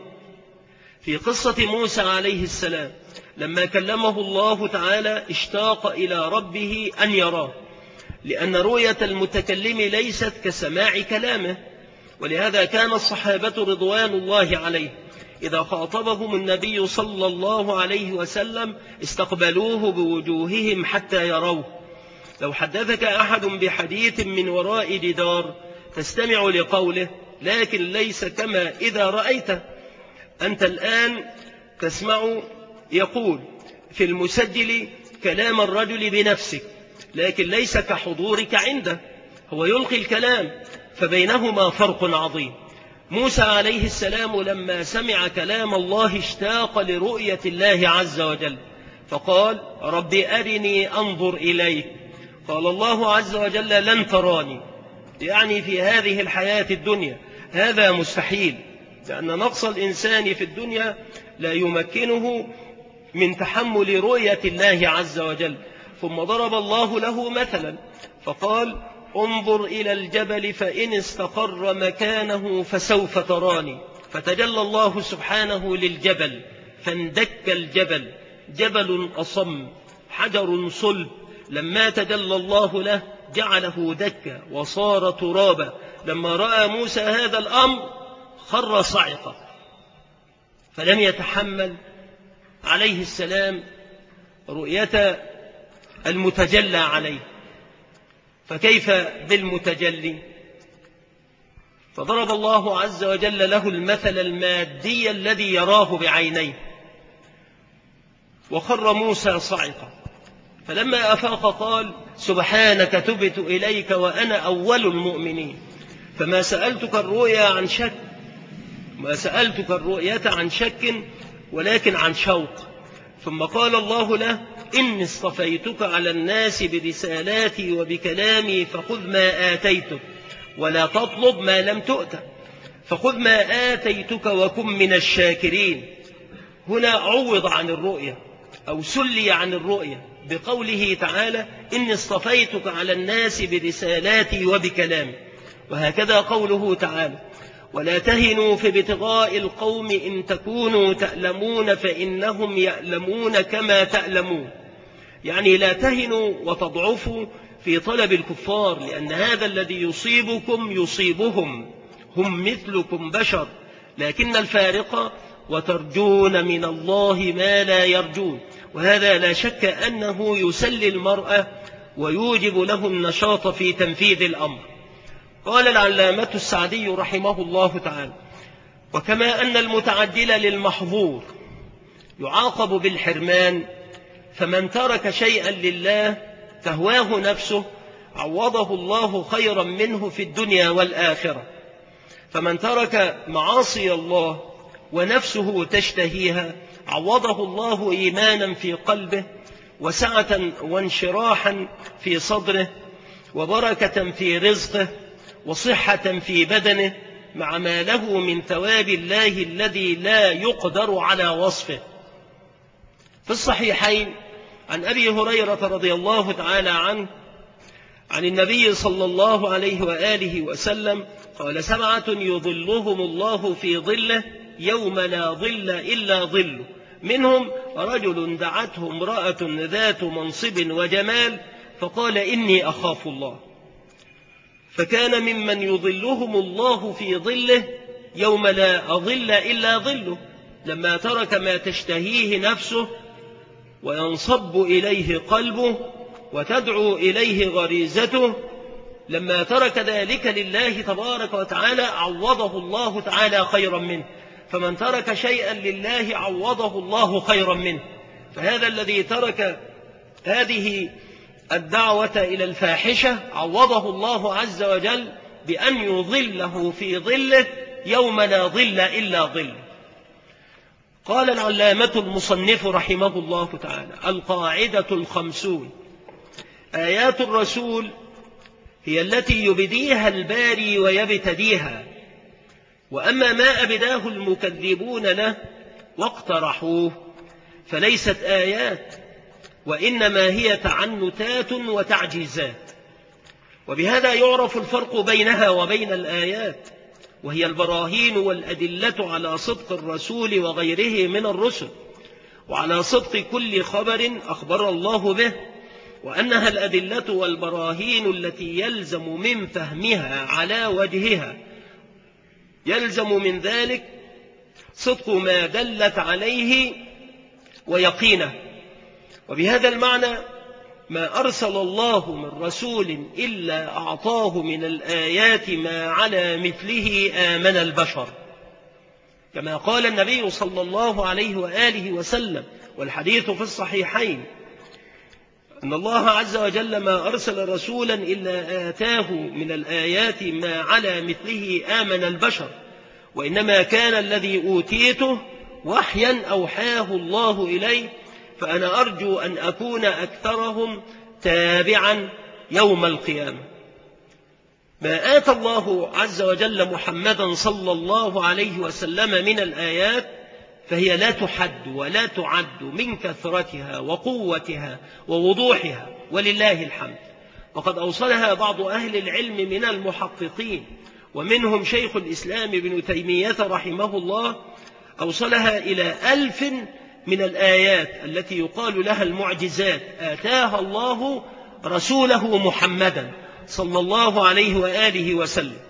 في قصة موسى عليه السلام لما كلمه الله تعالى اشتاق إلى ربه أن يراه، لأن رؤية المتكلم ليست كسماع كلامه. ولهذا كان الصحابة رضوان الله عليه إذا خاطبهم النبي صلى الله عليه وسلم استقبلوه بوجوههم حتى يروه. لو حدثك أحد بحديث من وراء جدار تستمع لقوله، لكن ليس كما إذا رأيته. أنت الآن تسمع يقول في المسجل كلام الرجل بنفسك، لكن ليس كحضورك عنده، هو يلقي الكلام، فبينهما فرق عظيم. موسى عليه السلام لما سمع كلام الله اشتاق لرؤية الله عز وجل، فقال: رب أرني أنظر إليك. قال الله عز وجل: لن تراني، يعني في هذه الحياة الدنيا، هذا مستحيل، لأن نقص الإنسان في الدنيا لا يمكنه من تحمل رؤية الله عز وجل. ثم ضرب الله له مثلا فقال: انظر إلى الجبل فإن استقر مكانه فسوف تراني. فتجلى الله سبحانه للجبل فاندك الجبل، جبل أصم حجر صلب، لما تجلى الله له جعله دكا وصار ترابا. لما رأى موسى هذا الأمر خر صعقا، فلم يتحمل عليه السلام رؤية المتجلى عليه، فكيف بالمتجلي؟ فضرب الله عز وجل له المثل المادي الذي يراه بعينيه. وخر موسى صعقا، فلما أفاق قال سبحانك تبت إليك وأنا أول المؤمنين. فما سألتك الرؤيا عن شك، ما سألتك الرؤية عن شك ولكن عن شوق. ثم قال الله له إني اصطفيتك على الناس برسالاتي وبكلامي فخذ ما آتيتك ولا تطلب ما لم تؤت، فخذ ما آتيتك وكن من الشاكرين. هنا عوض عن الرؤية أو سلي عن الرؤية بقوله تعالى إني اصطفيتك على الناس برسالاتي وبكلامي. وهكذا قوله تعالى ولا تهنوا في ابتغاء القوم إن تكونوا تألمون فإنهم يألمون كما تألمون، يعني لا تهنوا وتضعفوا في طلب الكفار، لأن هذا الذي يصيبكم يصيبهم، هم مثلكم بشر، لكن الفارق وترجون من الله ما لا يرجون. وهذا لا شك أنه يسلي المرأة ويوجب له النشاط في تنفيذ الأمر. قال العلامة السعدي رحمه الله تعالى وكما أن المتعدل للمحظور يعاقب بالحرمان، فمن ترك شيئا لله تهواه نفسه عوضه الله خيرا منه في الدنيا والآخرة. فمن ترك معاصي الله ونفسه تشتهيها عوضه الله إيمانا في قلبه وسعة وانشراحا في صدره وبركة في رزقه وصحة في بدنه مع ما له من ثواب الله الذي لا يقدر على وصفه. في الصحيحين عن أبي هريرة رضي الله تعالى عنه عن النبي صلى الله عليه وآله وسلم قال 7 يظلهم الله في ظله يوم لا ظل إلا ظله، منهم رجل دعته امرأة ذات منصب وجمال فقال إني أخاف الله، فكان ممن يظلهم الله في ظله يوم لا أظل إلا ظله، لما ترك ما تشتهيه نفسه وينصب إليه قلبه وتدعو إليه غريزته، لما ترك ذلك لله تبارك وتعالى عوضه الله تعالى خيرا منه. فمن ترك شيئا لله عوضه الله خيرا منه. فهذا الذي ترك هذه الدعوة إلى الفاحشة عوضه الله عز وجل بأن يظله في ظله يوم لا ظل إلا ظله. قال العلامة المصنف رحمه الله تعالى 50 آيات الرسول هي التي يبديها الباري ويبتديها، وأما ما أبداه المكذبون له واقترحوه فليست آيات، وإنما هي تعنتات وتعجيزات. وبهذا يعرف الفرق بينها وبين الآيات، وهي البراهين والأدلة على صدق الرسول وغيره من الرسل، وعلى صدق كل خبر أخبر الله به، وأنها الأدلة والبراهين التي يلزم من فهمها على وجهها، يلزم من ذلك صدق ما دلت عليه ويقينه. وبهذا المعنى ما أرسل الله من رسول إلا أعطاه من الآيات ما على مثله آمن البشر، كما قال النبي صلى الله عليه وآله وسلم، والحديث في الصحيحين أن الله عز وجل ما أرسل رسولا إلا آتاه من الآيات ما على مثله آمن البشر، وإنما كان الذي أوتيته وحيا أوحاه الله إليه، فأنا أرجو أن أكون أكثرهم تابعا يوم القيامة. ما آتى الله عز وجل محمدا صلى الله عليه وسلم من الآيات فهي لا تحد ولا تعد من كثرتها وقوتها ووضوحها، ولله الحمد. وقد أوصلها بعض أهل العلم من المحققين، ومنهم شيخ الإسلام ابن تيمية رحمه الله، أوصلها إلى 1000 من الآيات التي يقال لها المعجزات آتاها الله رسوله محمدا صلى الله عليه وآله وسلم،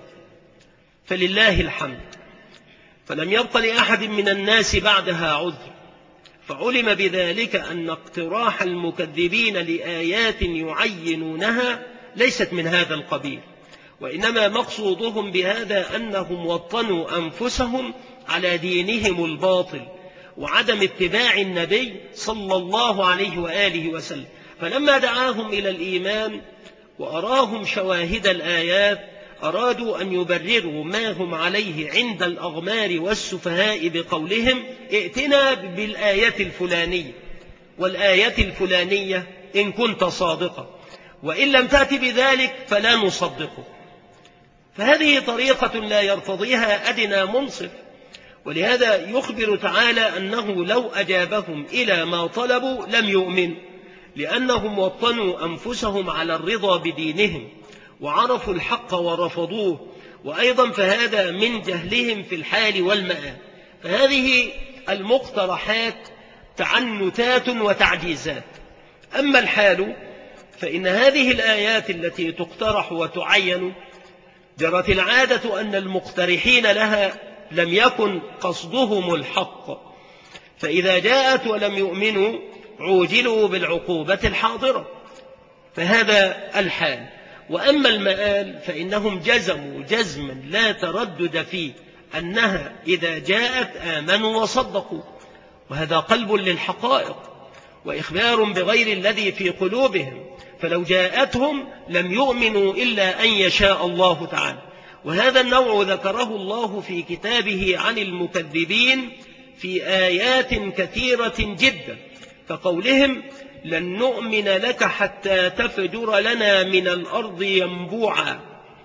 فلله الحمد. فلم يبق لأحد من الناس بعدها عذر، فعلم بذلك أن اقتراح المكذبين لآيات يعينونها ليست من هذا القبيل، وإنما مقصودهم بهذا أنهم وطنوا أنفسهم على دينهم الباطل وعدم اتباع النبي صلى الله عليه وآله وسلم. فلما دعاهم إلى الإيمان وأراهم شواهد الآيات أرادوا أن يبرروا ما هم عليه عند الأغمار والسفهاء بقولهم ائتنا بالآية الفلانية والآية الفلانية إن كنت صادقا، وإن لم تأتي بذلك فلا نصدقه. فهذه طريقة لا يرتضيها أدنى منصف، ولهذا يخبر تعالى أنه لو أجابهم إلى ما طلبوا لم يؤمنوا، لأنهم وطنوا أنفسهم على الرضا بدينهم وعرفوا الحق ورفضوه، وأيضا فهذا من جهلهم في الحال والمآل. فهذه المقترحات تعنتات وتعجيزات. أما الحال فإن هذه الآيات التي تقترح وتعين جرت العادة أن المقترحين لها لم يكن قصدهم الحق، فإذا جاءت ولم يؤمنوا عوجلوا بالعقوبة الحاضرة، فهذا الحال. وأما المآل فإنهم جزموا جزما لا تردد فيه أنها إذا جاءت آمنوا وصدقوا، وهذا قلب للحقائق وإخبار بغير الذي في قلوبهم، فلو جاءتهم لم يؤمنوا إلا أن يشاء الله تعالى. وهذا النوع ذكره الله في كتابه عن المكذبين في آيات كثيرة جدا، كقولهم لن نؤمن لك حتى تفجر لنا من الأرض ينبوعا،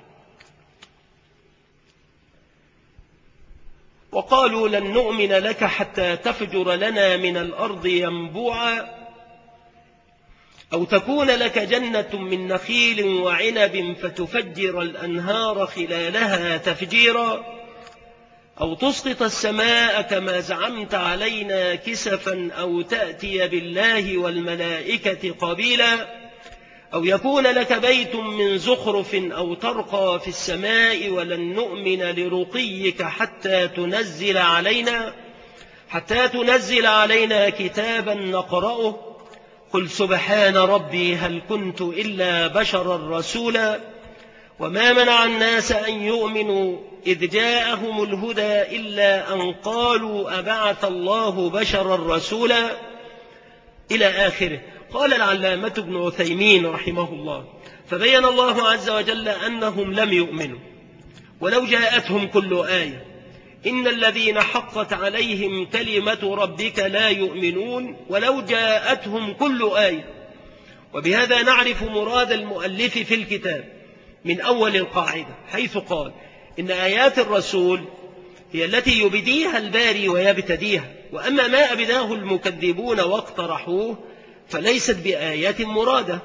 وقالوا لن نؤمن لك حتى تفجر لنا من الأرض ينبوعا، أو تكون لك جنة من نخيل وعنب فتفجر الأنهار خلالها تفجيرا، أو تسقط السماء كما زعمت علينا كسفا، أو تأتي بالله والملائكة قبيلا، أو يكون لك بيت من زخرف أو ترقى في السماء ولن نؤمن لرقيك حتى تنزل علينا كتابا نقرأه، قل سبحان ربي هل كنت إلا بشرا رسولا، وما منع الناس أن يؤمنوا إذ جاءهم الهدى إلا أن قالوا أبعث الله بشرا رسولا، إلى آخره. قال العلامة ابن عثيمين رحمه الله فبين الله عز وجل أنهم لم يؤمنوا ولو جاءتهم كل آية، إن الذين حقت عليهم كلمة ربك لا يؤمنون ولو جاءتهم كل آية. وبهذا نعرف مراد المؤلف في الكتاب من أول القاعدة، حيث قال إن آيات الرسول هي التي يبديها الباري ويبتديها، وأما ما أبداه المكذبون واقترحوه فليست بآيات مرادة،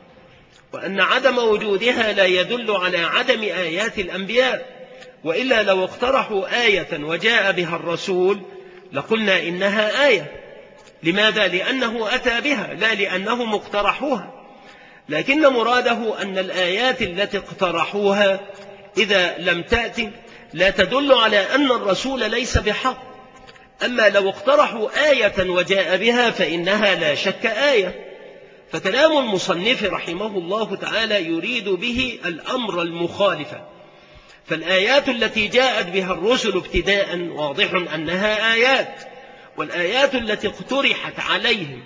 وأن عدم وجودها لا يدل على عدم آيات الأنبياء، وإلا لو اقترحوا آية وجاء بها الرسول لقلنا إنها آية. لماذا؟ لأنه أتى بها لا لأنهم اقترحوها، لكن مراده أن الآيات التي اقترحوها إذا لم تأتي لا تدل على أن الرسول ليس بحق. أما لو اقترحوا آية وجاء بها فإنها لا شك آية. فكلام المصنف رحمه الله تعالى يريد به الأمر المخالف، فالآيات التي جاءت بها الرسل ابتداء واضح أنها آيات، والآيات التي اقترحت عليهم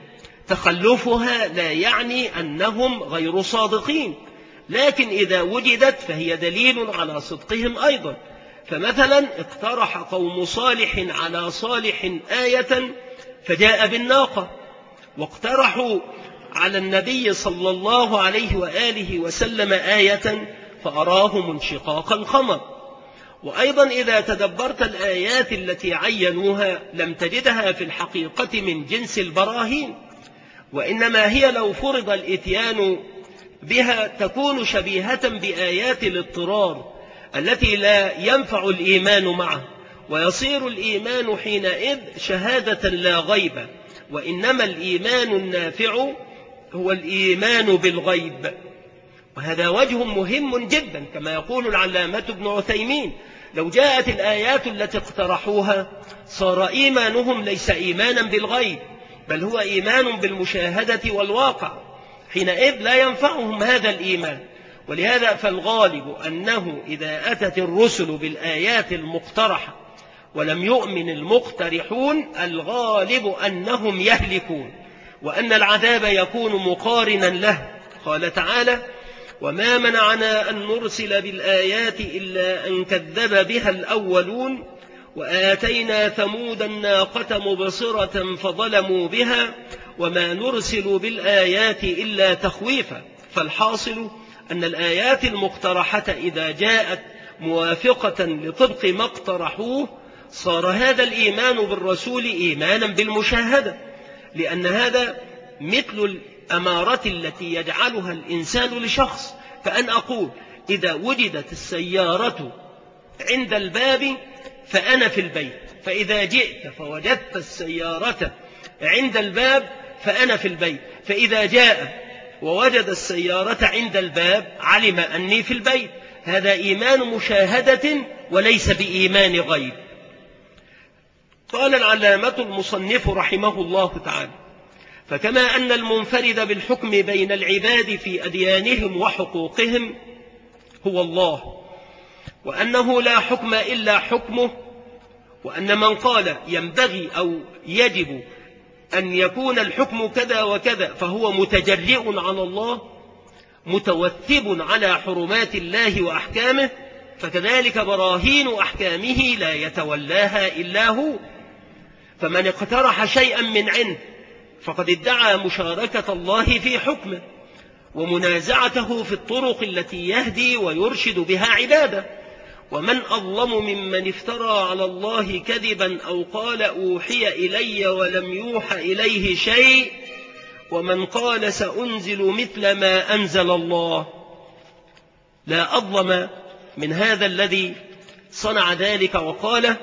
تخلفها لا يعني أنهم غير صادقين، لكن إذا وجدت فهي دليل على صدقهم أيضا. فمثلا اقترح قوم صالح على صالح آية فجاء بالناقة، واقترحوا على النبي صلى الله عليه وآله وسلم آية فأراهم انشقاق القمر. وأيضا إذا تدبرت الآيات التي عينوها لم تجدها في الحقيقة من جنس البراهين، وإنما هي لو فرض الإتيان بها تكون شبيهة بآيات الاضطرار التي لا ينفع الإيمان معه، ويصير الإيمان حينئذ شهادة لا غيب، وإنما الإيمان النافع هو الإيمان بالغيب. وهذا وجه مهم جدا كما يقول العلامة ابن عثيمين، لو جاءت الآيات التي اقترحوها صار إيمانهم ليس إيمانا بالغيب بل هو إيمان بالمشاهدة والواقع، حينئذ لا ينفعهم هذا الإيمان. ولهذا فالغالب أنه إذا أتت الرسل بالآيات المقترحة ولم يؤمن المقترحون الغالب أنهم يهلكون، وأن العذاب يكون مقارنا له. قال تعالى: وما منعنا أن نرسل بالآيات إلا أن كذب بها الأولون وآتينا ثمود الناقة مبصرة فظلموا بها وما نرسل بالآيات إلا تخويفا. فالحاصل أن الآيات المقترحة إذا جاءت موافقة لطبق ما اقترحوه صار هذا الإيمان بالرسول إيمانا بالمشاهدة، لأن هذا مثل الأمارة التي يجعلها الإنسان لشخص. فأن أقول إذا وجدت السيارة عند الباب فأنا في البيت، فإذا جئت فوجدت السيارة عند الباب فأنا في البيت، فإذا جاء ووجد السيارة عند الباب علم أني في البيت. هذا إيمان مشاهدة وليس بإيمان غيب. قال العلامة المصنف رحمه الله تعالى: فكما أن المنفرد بالحكم بين العباد في أديانهم وحقوقهم هو الله، وأنه لا حكم إلا حكمه، وأن من قال ينبغي أو يجب أن يكون الحكم كذا وكذا فهو متجرئ على الله متوثب على حرمات الله وأحكامه، فكذلك براهين أحكامه لا يتولاها إلا هو. فمن اقترح شيئا من عنده فقد ادعى مشاركة الله في حكمه ومنازعته في الطرق التي يهدي ويرشد بها عباده. ومن أظلم ممن افترى على الله كذبا أو قال أوحي إلي ولم يوحى إليه شيء ومن قال سأنزل مثل ما أنزل الله. لا أظلم من هذا الذي صنع ذلك وقاله.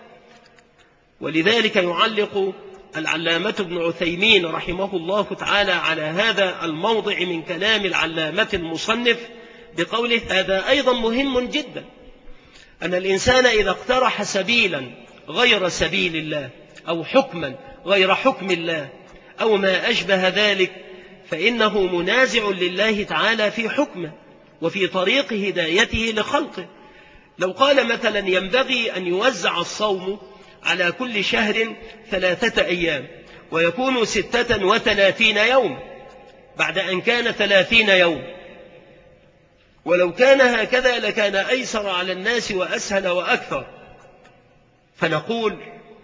ولذلك يعلق العلامة ابن عثيمين رحمه الله تعالى على هذا الموضع من كلام العلامة المصنف بقوله: هذا أيضا مهم جدا، أن الإنسان إذا اقترح سبيلا غير سبيل الله أو حكما غير حكم الله أو ما أشبه ذلك فإنه منازع لله تعالى في حكمه وفي طريق هدايته لخلقه. لو قال مثلا ينبغي أن يوزع الصوم على كل شهر 3 أيام ويكون 36 يوم بعد أن كان 30 يوم، ولو كان هكذا لكان أيسر على الناس وأسهل وأكثر. فنقول: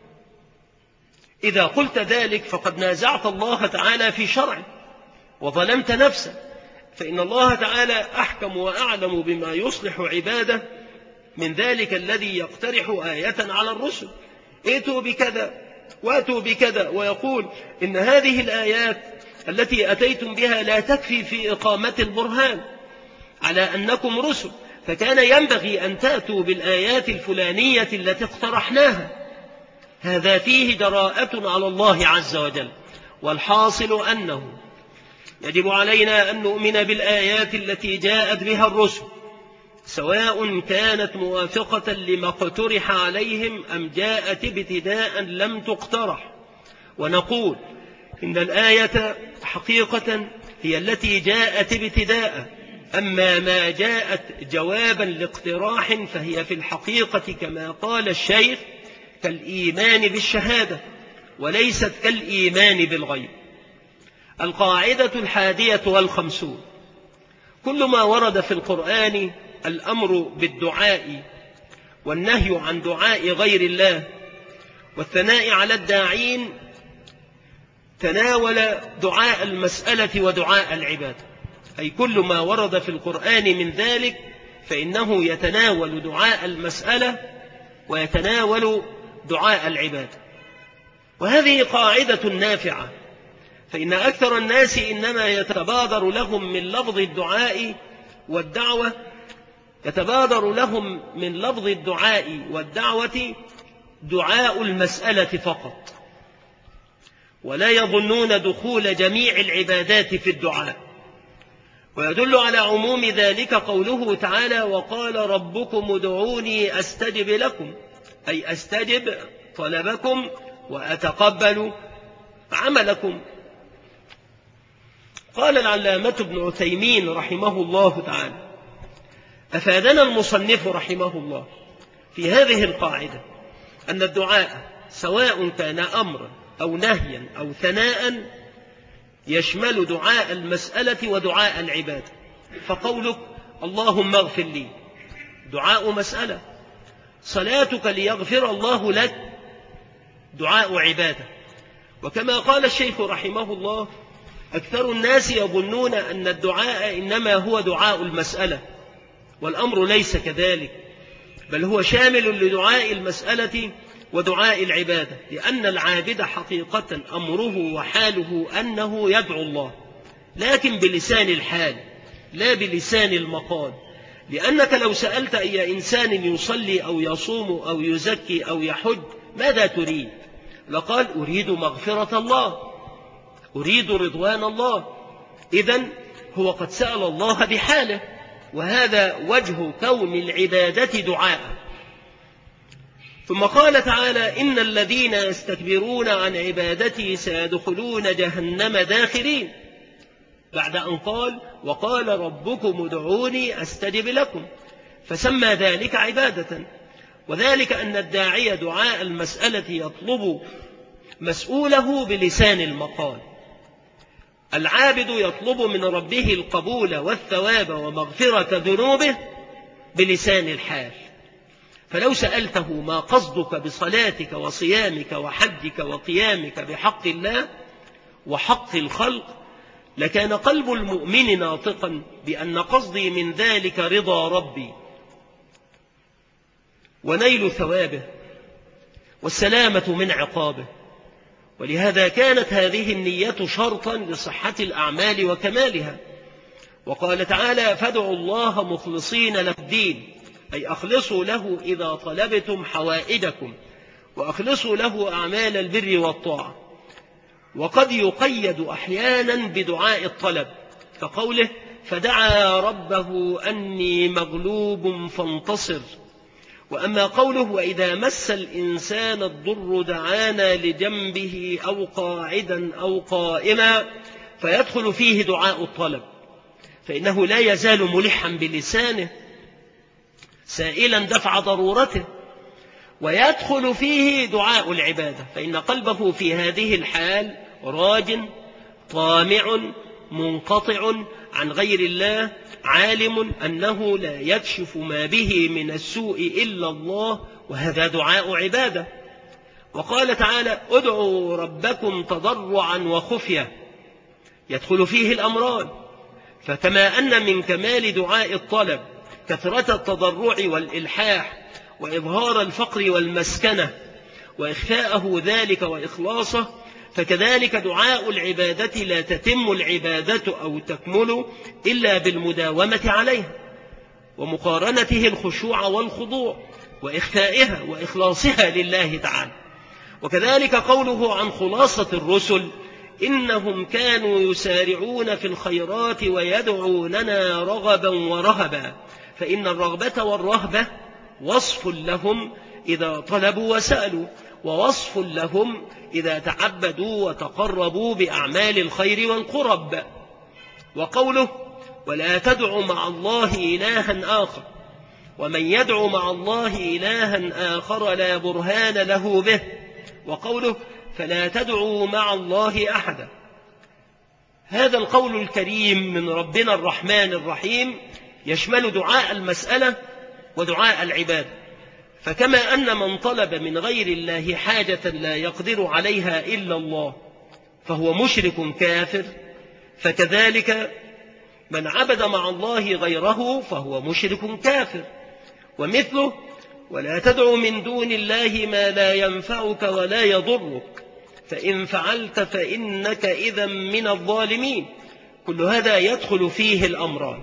إذا قلت ذلك فقد نازعت الله تعالى في شرعه وظلمت نفسه، فإن الله تعالى أحكم وأعلم بما يصلح عباده من ذلك الذي يقترح آية على الرسل: ائتوا بكذا واتوا بكذا، ويقول إن هذه الآيات التي أتيتم بها لا تكفي في إقامة البرهان على أنكم رسل، فكان ينبغي أن تأتوا بالآيات الفلانية التي اقترحناها. هذا فيه جراءة على الله عز وجل. والحاصل أنه يجب علينا أن نؤمن بالآيات التي جاءت بها الرسل سواء كانت موافقة لما اقترح عليهم أم جاءت ابتداء لم تقترح. ونقول إن الآية حقيقة هي التي جاءت ابتداء، أما ما جاءت جوابا لاقتراح فهي في الحقيقة كما قال الشيخ كالإيمان بالشهادة وليست كالإيمان بالغيب. القاعدة 51: كل ما ورد في القرآن الأمر بالدعاء والنهي عن دعاء غير الله والثناء على الداعين تناول دعاء المسألة ودعاء العباد، أي كل ما ورد في القرآن من ذلك فإنه يتناول دعاء المسألة ويتناول دعاء العباد. وهذه قاعدة نافعة، فإن أكثر الناس إنما يتبادر لهم من لفظ الدعاء والدعوة دعاء المسألة فقط، ولا يظنون دخول جميع العبادات في الدعاء. ويدل على عموم ذلك قوله تعالى: وقال ربكم ادعوني أستجب لكم، أي أستجب طلبكم وأتقبل عملكم. قال العلامة ابن عثيمين رحمه الله تعالى: أفادنا المصنف رحمه الله في هذه القاعدة أن الدعاء سواء كان أمرا أو نهيا أو ثناء يشمل دعاء المسألة ودعاء العبادة. فقولك اللهم اغفر لي دعاء مسألة، صلاتك ليغفر الله لك دعاء عبادة. وكما قال الشيخ رحمه الله أكثر الناس يظنون أن الدعاء إنما هو دعاء المسألة، والأمر ليس كذلك، بل هو شامل لدعاء المسألة ودعاء العبادة، لأن العابد حقيقة أمره وحاله أنه يدعو الله، لكن بلسان الحال لا بلسان المقال. لأنك لو سألت أي إنسان يصلي أو يصوم أو يزكي أو يحج ماذا تريد؟ لقال أريد مغفرة الله، أريد رضوان الله. إذن هو قد سأل الله بحاله، وهذا وجه كون العبادة دعاء. ثم قال تعالى إن الذين يستكبرون عن عبادتي سيدخلون جهنم داخرين، بعد أن قال وقال ربكم ادعوني أستجب لكم، فسمى ذلك عبادة. وذلك أن الداعي دعاء المسألة يطلب مسؤوله بلسان المقال، العابد يطلب من ربه القبول والثواب ومغفرة ذنوبه بلسان الحال. فلو سألته ما قصدك بصلاتك وصيامك وحجك وقيامك بحق الله وحق الخلق، لكان قلب المؤمن ناطقا بأن قصدي من ذلك رضا ربي ونيل ثوابه والسلامة من عقابه. ولهذا كانت هذه النية شرطا لصحة الأعمال وكمالها. وقال تعالى فادعوا الله مخلصين له الدين، أي أخلصوا له إذا طلبتم حوائجكم، وأخلصوا له أعمال البر والطاعة. وقد يقيد أحيانا بدعاء الطلب كقوله فدعا ربه أني مغلوب فانتصر. وأما قوله وإذا مس الإنسان الضر دعانا لجنبه أو قاعدا أو قائما، فيدخل فيه دعاء الطلب، فإنه لا يزال ملحا بلسانه سائلا دفع ضرورته. ويدخل فيه دعاء العبادة، فإن قلبه في هذه الحال راج طامع منقطع عن غير الله، عالم أنه لا يكشف ما به من السوء إلا الله، وهذا دعاء عبادة. وقال تعالى ادعوا ربكم تضرعا وخفية، يدخل فيه الأمران. فكما أن من كمال دعاء الطلب كثرة التضرع والإلحاح وإظهار الفقر والمسكنة وإخفاءه ذلك وإخلاصه، فكذلك دعاء العبادة لا تتم العبادة أو تكمل إلا بالمداومة عليها ومقارنته الخشوع والخضوع وإخفائها وإخلاصها لله تعالى. وكذلك قوله عن خلاصة الرسل إنهم كانوا يسارعون في الخيرات ويدعوننا رغبا ورهبا، فإن الرغبة والرهبة وصف لهم إذا طلبوا وسألوا، ووصف لهم إذا تعبدوا وتقربوا بأعمال الخير والقرب. وقوله ولا تدع مع الله إلها آخر، ومن يدع مع الله إلها آخر لا برهان له به. وقوله فلا تدعوا مع الله أحدا. هذا القول الكريم من ربنا الرحمن الرحيم يشمل دعاء المسألة ودعاء العبادة. فكما أن من طلب من غير الله حاجة لا يقدر عليها إلا الله فهو مشرك كافر، فكذلك من عبد مع الله غيره فهو مشرك كافر. ومثله ولا تدع من دون الله ما لا ينفعك ولا يضرك، فإن فعلت فإنك إذا من الظالمين. كل هذا يدخل فيه الأمران.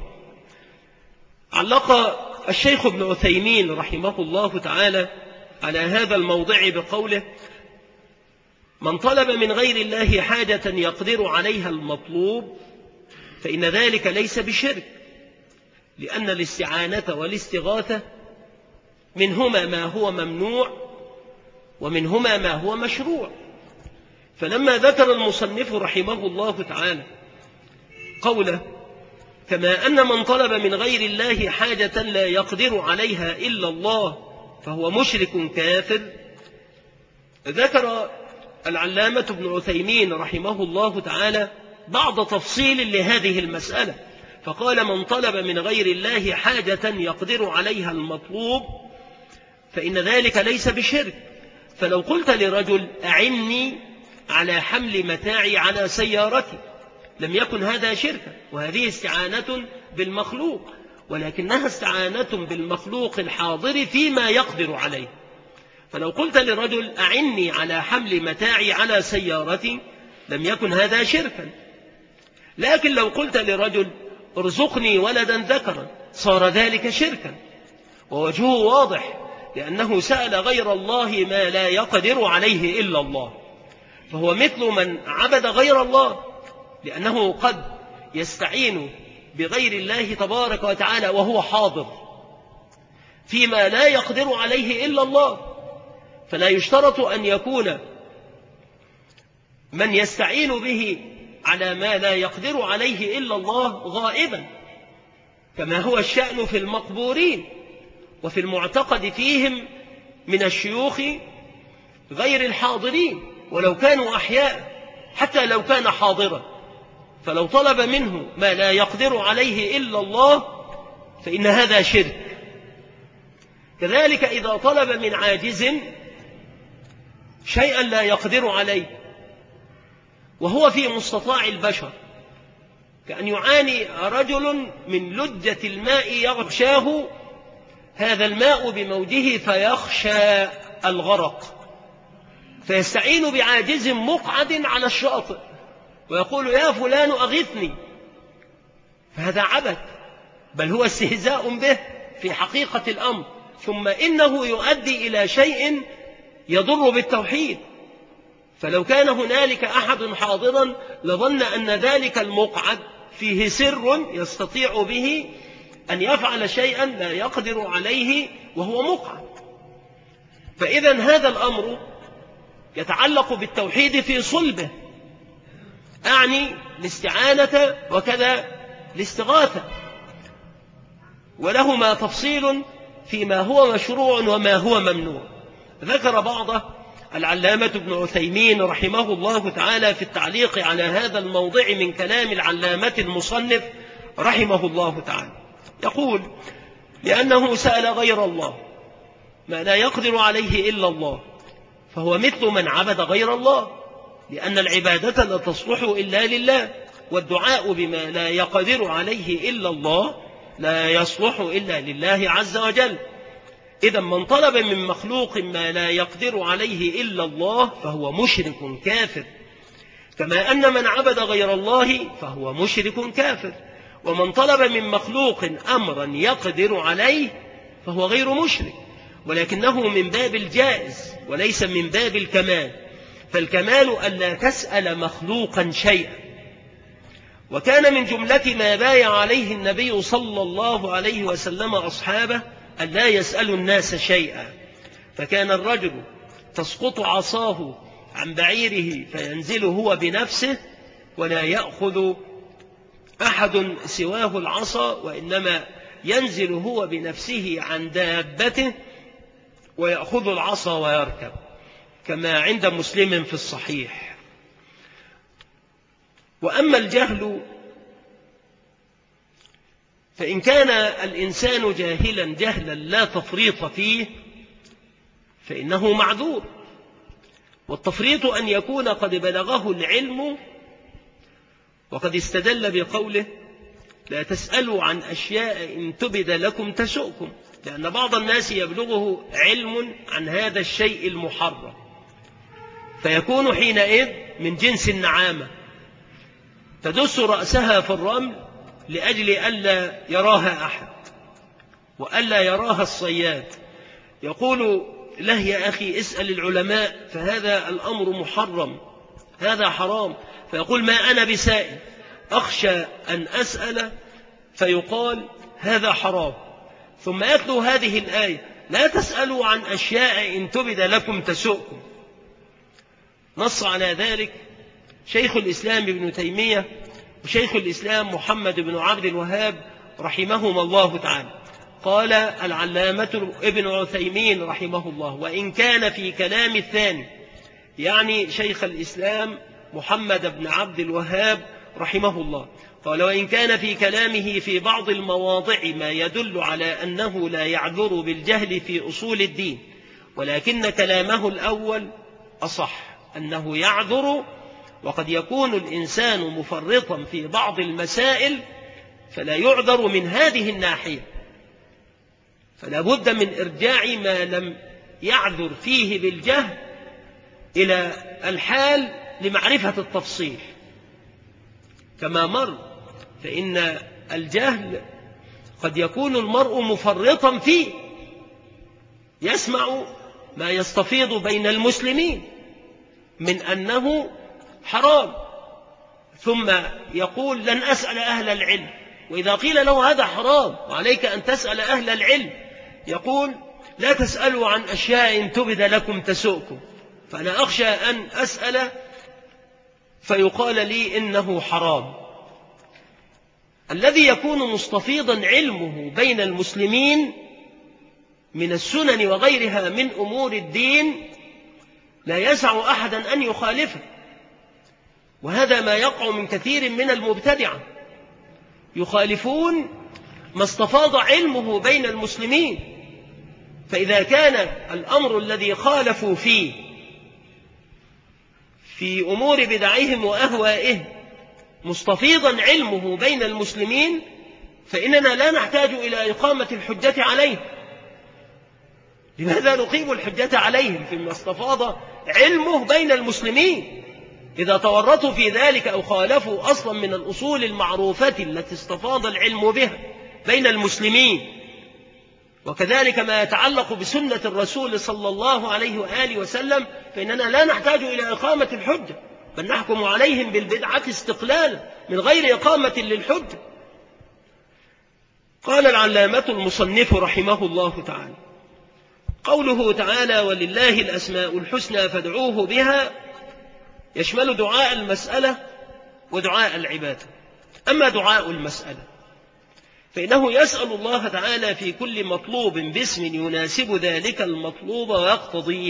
علق الشيخ ابن عثيمين رحمه الله تعالى على هذا الموضع بقوله من طلب من غير الله حاجة يقدر عليها المطلوب فإن ذلك ليس بشرك، لأن الاستعانة والاستغاثة منهما ما هو ممنوع ومنهما ما هو مشروع. فلما ذكر المصنف رحمه الله تعالى قوله كما أن من طلب من غير الله حاجة لا يقدر عليها إلا الله فهو مشرك كافر. ذكر العلامة ابن عثيمين رحمه الله تعالى بعض تفصيل لهذه المسألة، فقال: من طلب من غير الله حاجة يقدر عليها المطلوب فإن ذلك ليس بشرك. فلو قلت لرجل: أعني على حمل متاعي على سيارتي، لم يكن هذا شركا، وهذه استعانة بالمخلوق، ولكنها استعانة بالمخلوق الحاضر فيما يقدر عليه. فلو قلت لرجل: أعني على حمل متاعي على سيارتي، لم يكن هذا شركا. لكن لو قلت لرجل: ارزقني ولدا ذكرا، صار ذلك شركا، ووجهه واضح، لأنه سأل غير الله ما لا يقدر عليه إلا الله، فهو مثل من عبد غير الله، لأنه قد يستعين بغير الله تبارك وتعالى وهو حاضر فيما لا يقدر عليه إلا الله. فلا يشترط أن يكون من يستعين به على ما لا يقدر عليه إلا الله غائبا، كما هو الشأن في المقبورين وفي المعتقد فيهم من الشيوخ غير الحاضرين ولو كانوا أحياء، حتى لو كان حاضرا، فلو طلب منه ما لا يقدر عليه إلا الله فإن هذا شرك. كذلك إذا طلب من عاجز شيئا لا يقدر عليه وهو في مستطاع البشر، كأن يعاني رجل من لجة الماء يغشاه هذا الماء بموجه فيخشى الغرق، فيستعين بعاجز مقعد على الشاطئ ويقول: يا فلان أغثني، فهذا عبث، بل هو استهزاء به في حقيقة الأمر، ثم إنه يؤدي إلى شيء يضر بالتوحيد. فلو كان هنالك أحد حاضرا لظن أن ذلك المقعد فيه سر يستطيع به أن يفعل شيئا لا يقدر عليه وهو مقعد. فإذا هذا الأمر يتعلق بالتوحيد في صلبه، أعني الاستعانة وكذا الاستغاثة، ولهما تفصيل فيما هو مشروع وما هو ممنوع. ذكر بعضه العلامة ابن عثيمين رحمه الله تعالى في التعليق على هذا الموضع من كلام العلامة المصنف رحمه الله تعالى، يقول: لأنه سأل غير الله ما لا يقدر عليه إلا الله فهو مثل من عبد غير الله، لأن العبادة لا تصلح إلا لله، والدعاء بما لا يقدر عليه إلا الله لا يصلح إلا لله عز وجل. إذا من طلب من مخلوق ما لا يقدر عليه إلا الله فهو مشرك كافر، كما أن من عبد غير الله فهو مشرك كافر. ومن طلب من مخلوق أمرا يقدر عليه فهو غير مشرك، ولكنه من باب الجائز وليس من باب الكمال، فالكمال ألا تسأل مخلوقا شيئا. وكان من جملة ما بايع عليه النبي صلى الله عليه وسلم أصحابه أن لا يسألوا الناس شيئا، فكان الرجل تسقط عصاه عن بعيره فينزل هو بنفسه ولا يأخذ أحد سواه العصا، وإنما ينزل هو بنفسه عن دابته ويأخذ العصا ويركب، كما عند مسلم في الصحيح. وأما الجهل فإن كان الإنسان جاهلا جهلا لا تفريط فيه فإنه معذور، والتفريط أن يكون قد بلغه العلم، وقد استدل بقوله: لا تسألوا عن أشياء إن تبد لكم تسؤكم، لأن بعض الناس يبلغه علم عن هذا الشيء المحرم فيكون حينئذ من جنس النعامة، تدس رأسها في الرمل لأجل ألا يراها أحد وألا يراها الصياد، يقول له: يا أخي اسأل العلماء فهذا الأمر محرم، هذا حرام، فيقول: ما أنا بسائل، أخشى أن أسأل فيقال هذا حرام، ثم يتلو هذه الآية: لا تسألوا عن أشياء إن تبد لكم تسؤكم. نص على ذلك شيخ الإسلام ابن تيمية وشيخ الإسلام محمد بن عبد الوهاب رحمهما الله تعالى. قال العلامة ابن عثيمين رحمه الله: وإن كان في كلام الثاني، يعني شيخ الإسلام محمد بن عبد الوهاب رحمه الله، قال: وإن كان في كلامه في بعض المواضع ما يدل على أنه لا يعذر بالجهل في أصول الدين، ولكن كلامه الأول أصح، أنه يعذر، وقد يكون الإنسان مفرطا في بعض المسائل فلا يعذر من هذه الناحية، فلا بد من إرجاع ما لم يعذر فيه بالجهل إلى الحال لمعرفة التفصيل كما مر. فإن الجهل قد يكون المرء مفرطا فيه، يسمع ما يستفيض بين المسلمين من أنه حرام، ثم يقول: لن أسأل أهل العلم. وإذا قيل له هذا حرام وعليك أن تسأل أهل العلم، يقول: لا تسألوا عن أشياء تبد لكم تسؤكم، فأنا أخشى أن أسأل فيقال لي إنه حرام. الذي يكون مستفيضا علمه بين المسلمين من السنن وغيرها من أمور الدين لا يسع أحدا أن يخالفه، وهذا ما يقع من كثير من المبتدعة، يخالفون ما استفاض علمه بين المسلمين. فإذا كان الأمر الذي خالفوا فيه في أمور بدعهم وأهوائهم مستفيضا علمه بين المسلمين، فإننا لا نحتاج إلى إقامة الحجة عليه. لماذا نقيم الحجة عليهم فيما استفاض علمه بين المسلمين؟ إذا تورطوا في ذلك أو خالفوا أصلا من الأصول المعروفة التي استفاض العلم بها بين المسلمين، وكذلك ما يتعلق بسنة الرسول صلى الله عليه وآله وسلم، فإننا لا نحتاج إلى إقامة الحجة، بل نحكم عليهم بالبدعة استقلالا من غير إقامة للحجة. قال العلامة المصنف رحمه الله تعالى: قوله تعالى: ولله الأسماء الحسنى فادعوه بها، يشمل دعاء المسألة ودعاء العبادة. أما دعاء المسألة فإنه يسأل الله تعالى في كل مطلوب باسم يناسب ذلك المطلوب ويقتضيه،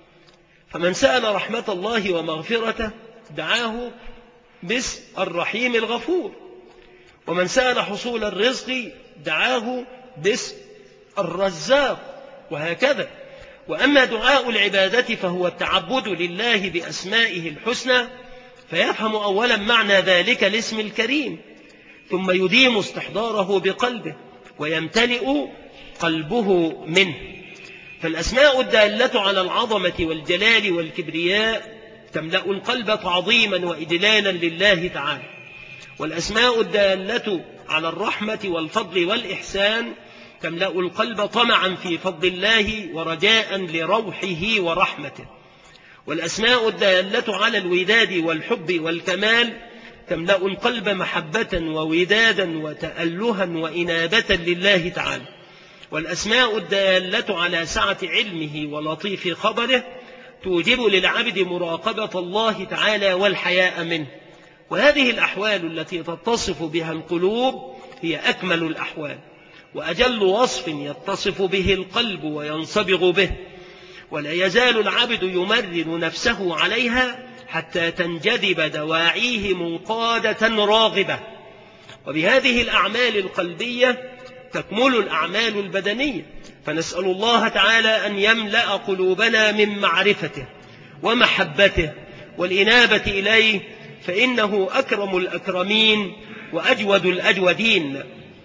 فمن سأل رحمة الله ومغفرته دعاه باسم الرحيم الغفور، ومن سأل حصول الرزق دعاه باسم الرزاق، وهكذا. وأما دعاء العبادة فهو التعبد لله بأسمائه الحسنى، فيفهم أولا معنى ذلك الاسم الكريم، ثم يديم استحضاره بقلبه ويمتلئ قلبه منه. فالأسماء الدالة على العظمة والجلال والكبرياء تملأ القلب تعظيما وإجلالا لله تعالى، والأسماء الدالة على الرحمة والفضل والإحسان تملأ القلب طمعا في فضل الله ورجاء لروحه ورحمته، والأسماء الدالة على الوداد والحب والكمال تملأ القلب محبة وودادا وتألها وإنابة لله تعالى، والأسماء الدالة على سعة علمه ولطيف خبره توجب للعبد مراقبة الله تعالى والحياء منه. وهذه الأحوال التي تتصف بها القلوب هي أكمل الأحوال وأجل وصف يتصف به القلب وينصبغ به، ولا يزال العبد يمرن نفسه عليها حتى تنجذب دواعيه منقادة راغبة. وبهذه الأعمال القلبية تكمل الأعمال البدنية، فنسأل الله تعالى أن يملأ قلوبنا من معرفته ومحبته والإنابة إليه، فإنه أكرم الأكرمين وأجود الأجودين.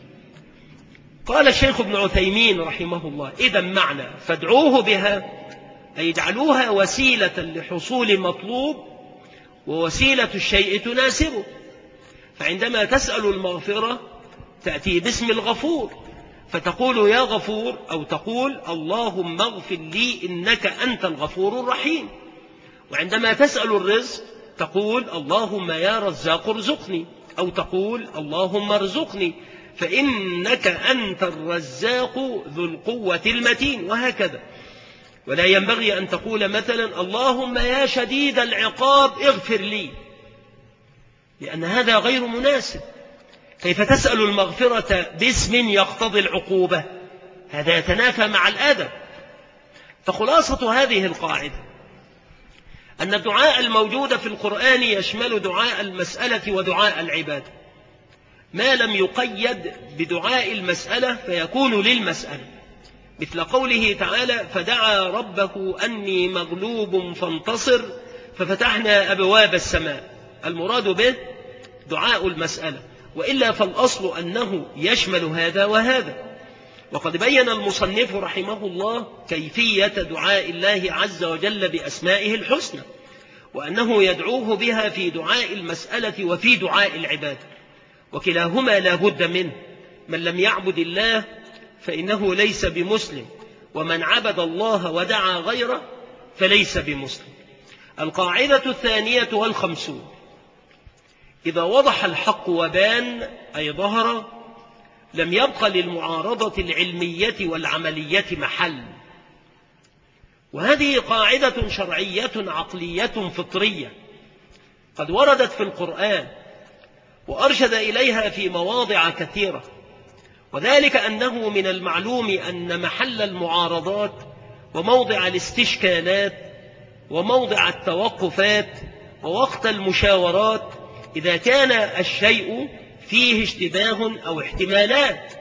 قال الشيخ ابن عثيمين رحمه الله: إذا معنى فادعوه بها أي اجعلوها وسيلة لحصول مطلوب ووسيلة الشيء تناسبه. فعندما تسأل المغفرة تأتي باسم الغفور فتقول يا غفور، أو تقول اللهم اغفر لي إنك أنت الغفور الرحيم. وعندما تسأل الرزق تقول اللهم يا رزاق ارزقني، أو تقول اللهم ارزقني فإنك أنت الرزاق ذو القوة المتين، وهكذا. ولا ينبغي أن تقول مثلا اللهم يا شديد العقاب اغفر لي، لأن هذا غير مناسب. كيف تسأل المغفرة باسم يقتضي العقوبة؟ هذا يتنافى مع الأدب. فخلاصة هذه القاعدة أن الدعاء الموجود في القرآن يشمل دعاء المسألة ودعاء العبادة، ما لم يقيد بدعاء المسألة فيكون للمسألة، مثل قوله تعالى: فدعا ربه أني مغلوب فانتصر ففتحنا أبواب السماء. المراد به دعاء المسألة، وإلا فالأصل أنه يشمل هذا وهذا. وقد بين المصنف رحمه الله كيفية دعاء الله عز وجل بأسمائه الحسنى، وأنه يدعوه بها في دعاء المسألة وفي دعاء العبادة، وكلاهما لا بد منه. من لم يعبد الله فإنه ليس بمسلم، ومن عبد الله ودعا غيره فليس بمسلم. القاعدة 52: إذا وضح الحق وبان أي ظهر لم يبق للمعارضة العلمية والعملية محل. وهذه قاعدة شرعية عقلية فطرية قد وردت في القرآن وأرشد إليها في مواضع كثيرة، وذلك أنه من المعلوم أن محل المعارضات وموضع الاستشكالات وموضع التوقفات ووقت المشاورات إذا كان الشيء فيه اشتباه أو احتمالات،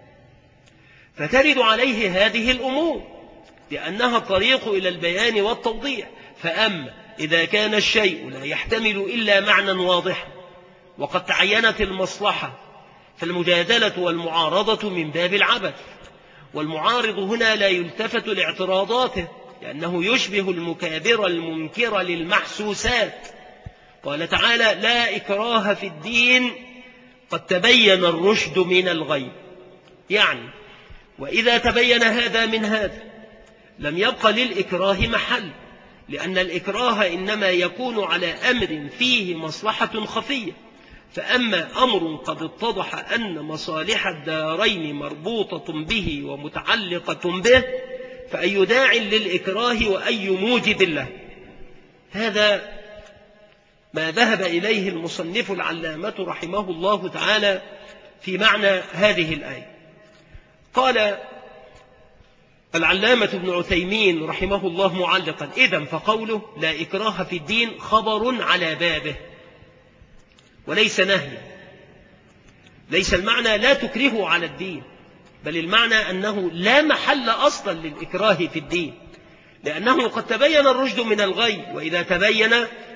فترد عليه هذه الأمور لأنها الطريق إلى البيان والتوضيح. فأما إذا كان الشيء لا يحتمل إلا معنى واضحا وقد تعينت المصلحة فالمجادلة والمعارضة من باب العبث، والمعارض هنا لا يلتفت لاعتراضاته لأنه يشبه المكابر المنكر للمحسوسات. قال تعالى: لا إكراه في الدين قد تبين الرشد من الغي. يعني وإذا تبين هذا من هذا لم يبق للإكراه محل، لأن الإكراه إنما يكون على أمر فيه مصلحة خفية. فأما أمر قد اتضح أن مصالح الدارين مربوطة به ومتعلقة به فأي داع للإكراه وأي موجب له. هذا ما ذهب إليه المصنف العلامة رحمه الله تعالى في معنى هذه الآية. قال العلامة ابن عثيمين رحمه الله معلقا: إذن فقوله لا إكراه في الدين خبر على بابه وليس نهي. ليس المعنى لا تكرهوا على الدين، بل المعنى أنه لا محل أصلا للإكراه في الدين، لأنه قد تبين الرشد من الغي، وإذا تبين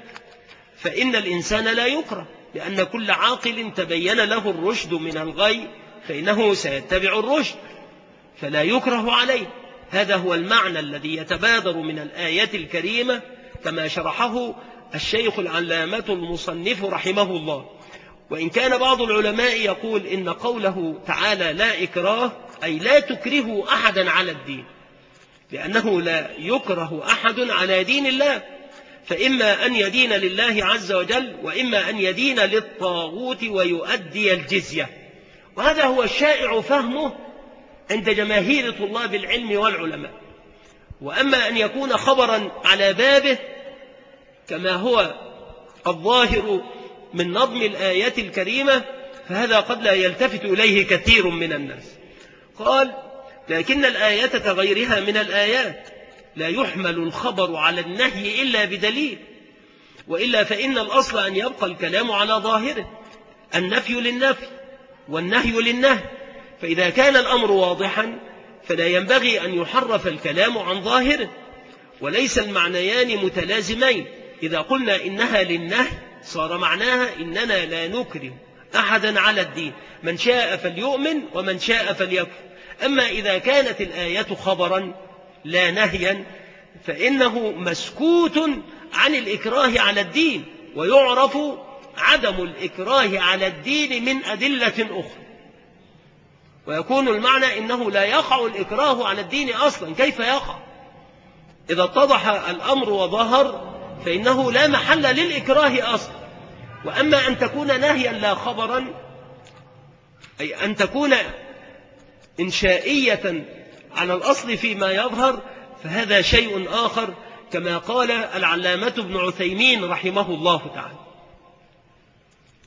فإن الإنسان لا يكره، لأن كل عاقل تبين له الرشد من الغي فإنه سيتبع الرشد فلا يكره عليه. هذا هو المعنى الذي يتبادر من الآية الكريمة كما شرحه الشيخ العلامة المصنف رحمه الله. وإن كان بعض العلماء يقول إن قوله تعالى لا إكراه أي لا تكرهوا أحدا على الدين، لأنه لا يكره أحد على دين الله، فإما أن يدين لله عز وجل وإما أن يدين للطاغوت ويؤدي الجزية. وهذا هو الشائع فهمه عند جماهير طلاب العلم والعلماء. وأما أن يكون خبرا على بابه كما هو الظاهر من نظم الآيات الكريمة فهذا قد لا يلتفت إليه كثير من الناس. قال: لكن الآية كغيرها من الآيات لا يحمل الخبر على النهي إلا بدليل، وإلا فإن الأصل أن يبقى الكلام على ظاهره، النفي للنفي والنهي للنهي. فإذا كان الأمر واضحا فلا ينبغي أن يحرف الكلام عن ظاهره، وليس المعنيان متلازمين. إذا قلنا إنها للنهي صار معناها إننا لا نكره أحدا على الدين، من شاء فليؤمن ومن شاء فليكفر. أما إذا كانت الآية خبرا لا نهيا فإنه مسكوت عن الإكراه على الدين، ويعرف عدم الإكراه على الدين من أدلة أخرى، ويكون المعنى إنه لا يقع الإكراه على الدين أصلا. كيف يقع؟ إذا اتضح الأمر وظهر فإنه لا محل للإكراه أصلا. وأما أن تكون نهيا لا خبرا، أي أن تكون إنشائية على الأصل فيما يظهر، فهذا شيء آخر كما قال العلامة ابن عثيمين رحمه الله تعالى.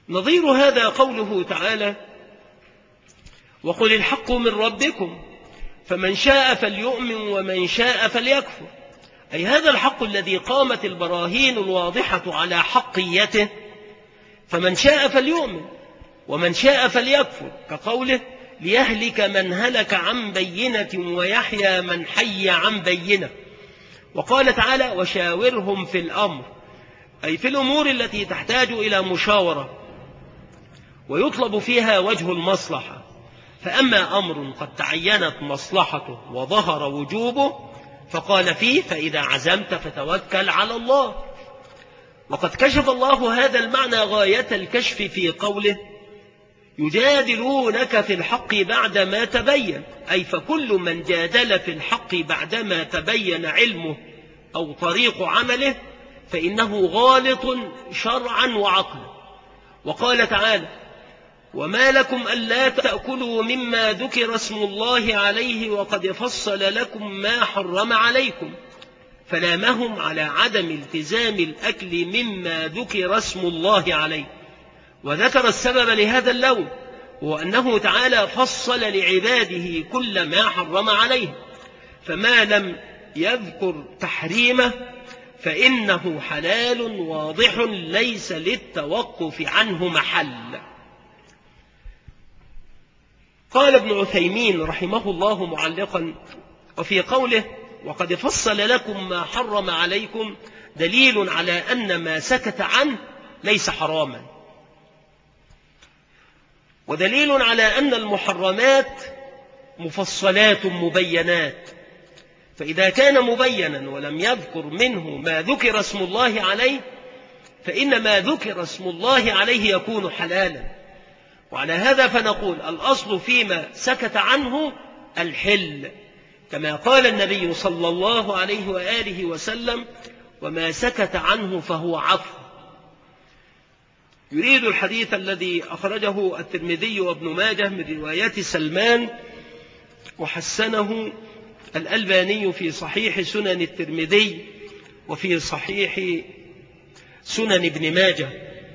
نظير هذا قوله تعالى: وقل الحق من ربكم فمن شاء فليؤمن ومن شاء فليكفر. أي هذا الحق الذي قامت البراهين الواضحة على حقيته، فمن شاء فليؤمن ومن شاء فليكفر، كقوله: ليهلك من هلك عن بينة ويحيى من حي عن بينة. وقال تعالى: وشاورهم في الأمر، أي في الأمور التي تحتاج إلى مشاورة ويطلب فيها وجه المصلحة. فأما أمر قد تعينت مصلحته وظهر وجوبه فقال فيه: فإذا عزمت فتوكل على الله. وقد كشف الله هذا المعنى غاية الكشف في قوله: يجادلونك في الحق بعدما تبين، أي فكل من جادل في الحق بعدما تبين علمه أو طريق عمله فإنه غالط شرعا وعقلا. وقال تعالى: وما لكم ألا تأكلوا مما ذكر اسم الله عليه وقد فصل لكم ما حرم عليكم، فلامهم على عدم التزام الأكل مما ذكر اسم الله عليه، وذكر السبب لهذا اللون، هو أنه تعالى فصل لعباده كل ما حرم عليه، فما لم يذكر تحريمه فإنه حلال واضح ليس للتوقف عنه محل. قال ابن عثيمين رحمه الله معلقا: وفي قوله: وقد فصل لكم ما حرم عليكم دليل على أن ما سكت عنه ليس حراما، ودليل على أن المحرمات مفصلات مبينات، فإذا كان مبينا ولم يذكر منه ما ذكر اسم الله عليه فإن ما ذكر اسم الله عليه يكون حلالا. وعلى هذا فنقول: الأصل فيما سكت عنه الحل، كما قال النبي صلى الله عليه وآله وسلم: وما سكت عنه فهو عفو. يريد الحديث الذي أخرجه الترمذي وابن ماجه من رواية سلمان وحسنه الألباني في صحيح سنن الترمذي وفي صحيح سنن ابن ماجه.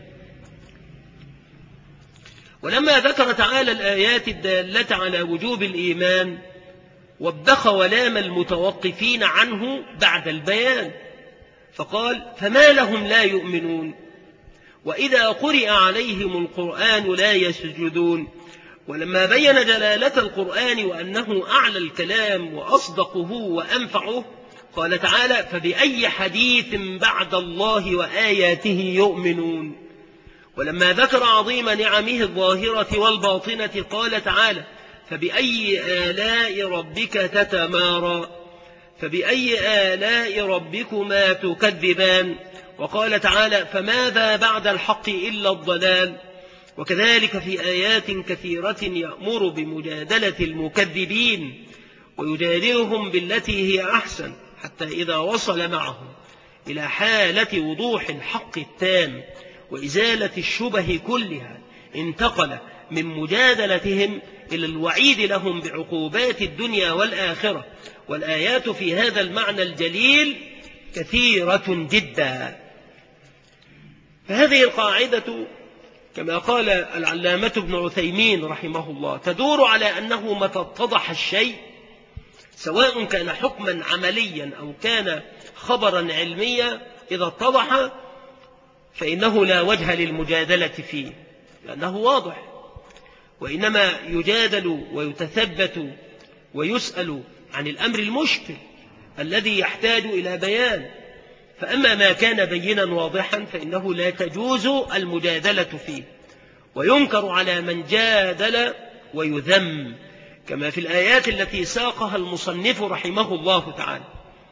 ولما ذكر تعالى الآيات الدالة على وجوب الإيمان وبخ ولام المتوقفين عنه بعد البيان، فقال: فما لهم لا يؤمنون وإذا قرئ عليهم القرآن لا يسجدون. ولما بين جلالة القرآن وأنه أعلى الكلام وأصدقه وأنفعه قال تعالى: فبأي حديث بعد الله وآياته يؤمنون. ولما ذكر عظيم نعمه الظاهرة والباطنة قال تعالى: فبأي آلاء ربك تتمارى، فبأي آلاء ربكما تكذبان. وقال تعالى: فماذا بعد الحق إلا الضلال. وكذلك في آيات كثيرة يأمر بمجادلة المكذبين ويجادلهم بالتي هي أحسن، حتى إذا وصل معهم إلى حالة وضوح الحق التام وإزالة الشبه كلها انتقل من مجادلتهم إلى الوعيد لهم بعقوبات الدنيا والآخرة. والآيات في هذا المعنى الجليل كثيرة جدا. فهذه القاعدة كما قال العلامة ابن عثيمين رحمه الله تدور على أنه متى اتضح الشيء سواء كان حكما عمليا أو كان خبرا علميا، إذا اتضح فإنه لا وجه للمجادلة فيه لأنه واضح، وإنما يجادل ويتثبت ويسأل عن الأمر المشكل الذي يحتاج إلى بيان. فأما ما كان بينا واضحا فإنه لا تجوز المجادلة فيه، وينكر على من جادل ويذم، كما في الآيات التي ساقها المصنف رحمه الله تعالى.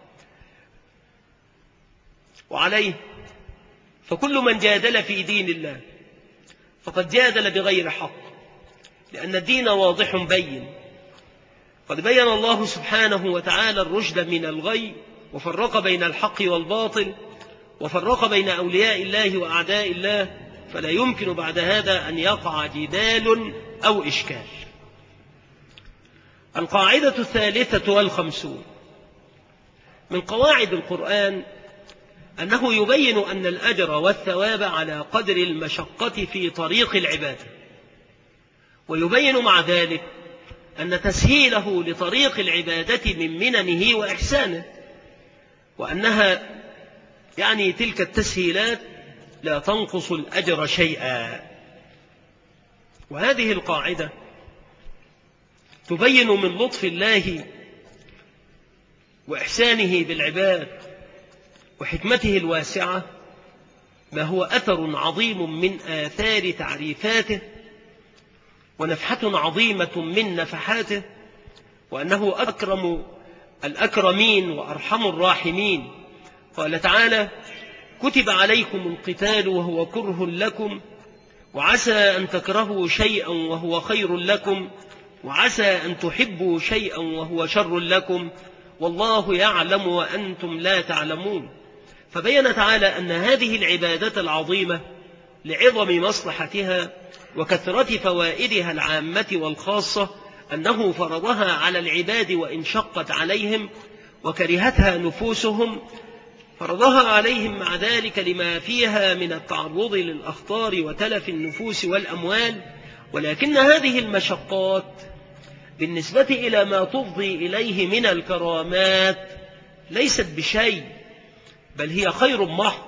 وعليه فكل من جادل في دين الله فقد جادل بغير حق، لأن الدين واضح بين. قد بين الله سبحانه وتعالى الرشد من الغي، وفرق بين الحق والباطل، وفرق بين أولياء الله وأعداء الله، فلا يمكن بعد هذا أن يقع جدال أو إشكال. القاعدة 53 من قواعد القرآن أنه يبين أن الأجر والثواب على قدر المشقة في طريق العبادة، ويبين مع ذلك أن تسهيله لطريق العبادة من مننه وإحسانه، وأنها يعني تلك التسهيلات لا تنقص الأجر شيئا. وهذه القاعدة تبين من لطف الله وإحسانه بالعباد وحكمته الواسعة ما هو أثر عظيم من آثار تعريفاته ونفحة عظيمة من نفحاته، وأنه أكرم الأكرمين وأرحم الراحمين. قال تعالى: كتب عليكم القتال وهو كره لكم وعسى أن تكرهوا شيئا وهو خير لكم وعسى أن تحبوا شيئا وهو شر لكم والله يعلم وأنتم لا تعلمون. فبين تعالى أن هذه العبادة العظيمة لعظم مصلحتها وكثرة فوائدها العامة والخاصة أنه فرضها على العباد وإن شقت عليهم وكرهتها نفوسهم، فرضها عليهم مع ذلك لما فيها من التعرض للأخطار وتلف النفوس والأموال. ولكن هذه المشقات بالنسبة إلى ما تفضي إليه من الكرامات ليست بشيء، بل هي خير محض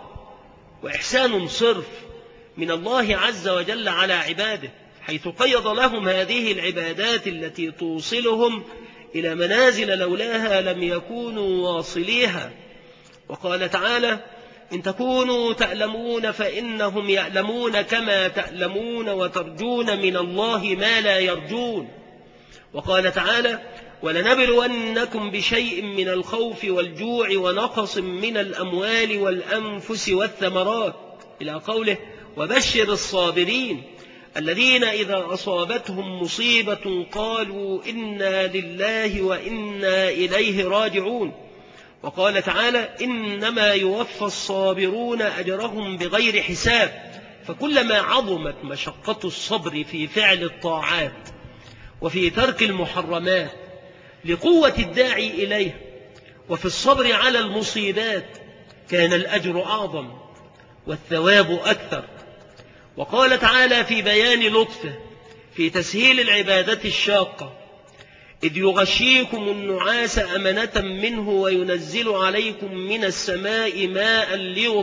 وإحسان صرف من الله عز وجل على عباده، حيث قيض لهم هذه العبادات التي توصلهم إلى منازل لولاها لم يكونوا واصليها. وقال تعالى: إن تكونوا تألمون فإنهم يألمون كما تألمون وترجون من الله ما لا يرجون. وقال تعالى: ولنبلونكم بشيء من الخوف والجوع ونقص من الأموال والأنفس والثمرات، إلى قوله: وبشر الصابرين الذين إذا أصابتهم مصيبة قالوا إنا لله وإنا إليه راجعون. وقال تعالى: إنما يوفى الصابرون أجرهم بغير حساب. فكلما عظمت مشقة الصبر في فعل الطاعات وفي ترك المحرمات لقوة الداعي إليه وفي الصبر على المصيبات كان الأجر أعظم والثواب أكثر. وقال تعالى في بيان لطفه في تسهيل العبادة الشاقة: إذ يغشيكم النعاس أمنة منه وينزل عليكم من السماء ماء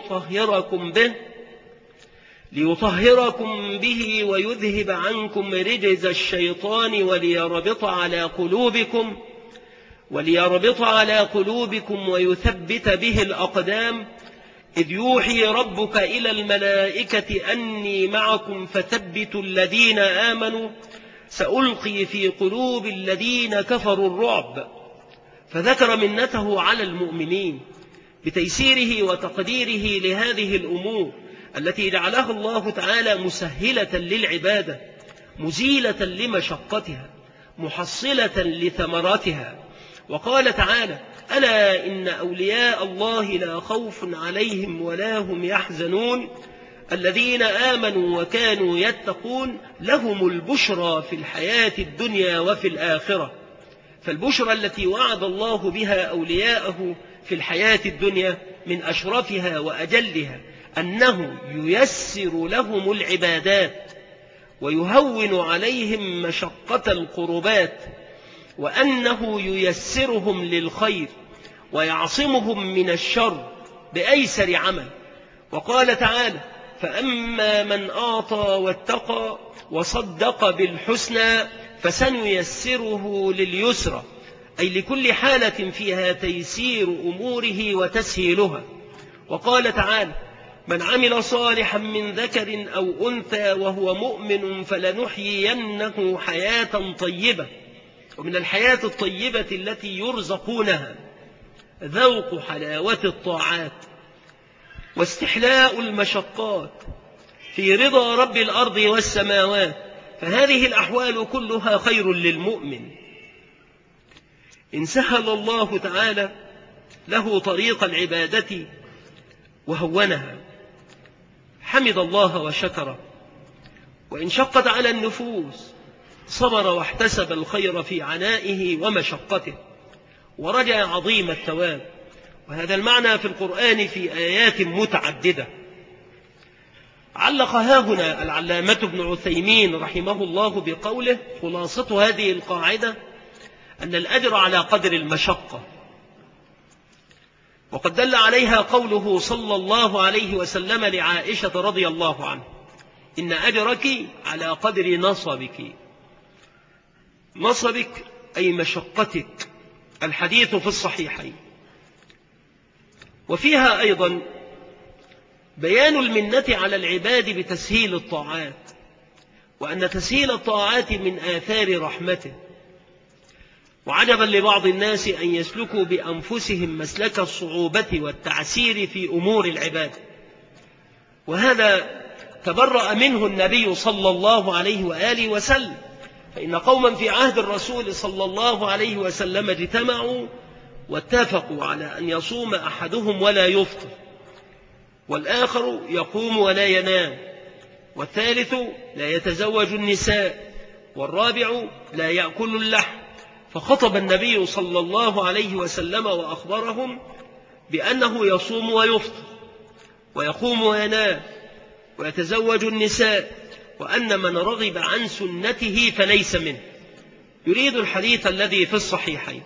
ليطهركم به ويذهب عنكم رجز الشيطان وليربط على قلوبكم ويثبت به الأقدام. إذ يوحي ربك إلى الملائكة أني معكم فثبتوا الذين آمنوا سألقي في قلوب الذين كفروا الرعب. فذكر منته على المؤمنين بتيسيره وتقديره لهذه الأمور التي جعلها الله تعالى مسهلة للعبادة، مزيلة لمشقتها، محصلة لثمراتها. وقال تعالى: ألا إن أولياء الله لا خوف عليهم ولا هم يحزنون الذين آمنوا وكانوا يتقون لهم البشرى في الحياة الدنيا وفي الآخرة. فالبشرى التي وعد الله بها أولياءه في الحياة الدنيا من أشرفها وأجلها أنه ييسر لهم العبادات ويهون عليهم مشقة القربات، وأنه ييسرهم للخير ويعصمهم من الشر بأيسر عمل. وقال تعالى: فأما من أعطى واتقى وصدق بالحسنى فسنيسره لليسرى، أي لكل حالة فيها تيسير أموره وتسهيلها. وقال تعالى: من عمل صالحا من ذكر أو أنثى وهو مؤمن فلنحيينه حياة طيبة. ومن الحياة الطيبة التي يرزقونها ذوق حلاوة الطاعات واستحلاء المشقات في رضا رب الأرض والسماوات، فهذه الأحوال كلها خير للمؤمن. إن سهل الله تعالى له طريق العبادة وهونها حمد الله وشكره، وإن شقت على النفوس صبر واحتسب الخير في عنائه ومشقته ورجى عظيم الثواب. وهذا المعنى في القرآن في آيات متعددة. علق هاهنا العلامة ابن عثيمين رحمه الله بقوله: خلاصة هذه القاعدة أن الأجر على قدر المشقة، وقد دل عليها قوله صلى الله عليه وسلم لعائشة رضي الله عنها: إن أجرك على قدر نصبك. نصبك أي مشقتك، الحديث في الصحيحين. وفيها أيضا بيان المنة على العباد بتسهيل الطاعات، وأن تسهيل الطاعات من آثار رحمته. وعجبا لبعض الناس أن يسلكوا بأنفسهم مسلك الصعوبة والتعسير في أمور العباد، وهذا تبرأ منه النبي صلى الله عليه وآله وسلم. فإن قوما في عهد الرسول صلى الله عليه وسلم اجتمعوا واتفقوا على أن يصوم أحدهم ولا يفطر، والآخر يقوم ولا ينام، والثالث لا يتزوج النساء، والرابع لا يأكل اللحم. فخطب النبي صلى الله عليه وسلم وأخبرهم بأنه يصوم ويفطر ويقوم وينام ويتزوج النساء، وأن من رغب عن سنته فليس منه. يريد الحديث الذي في الصحيحين.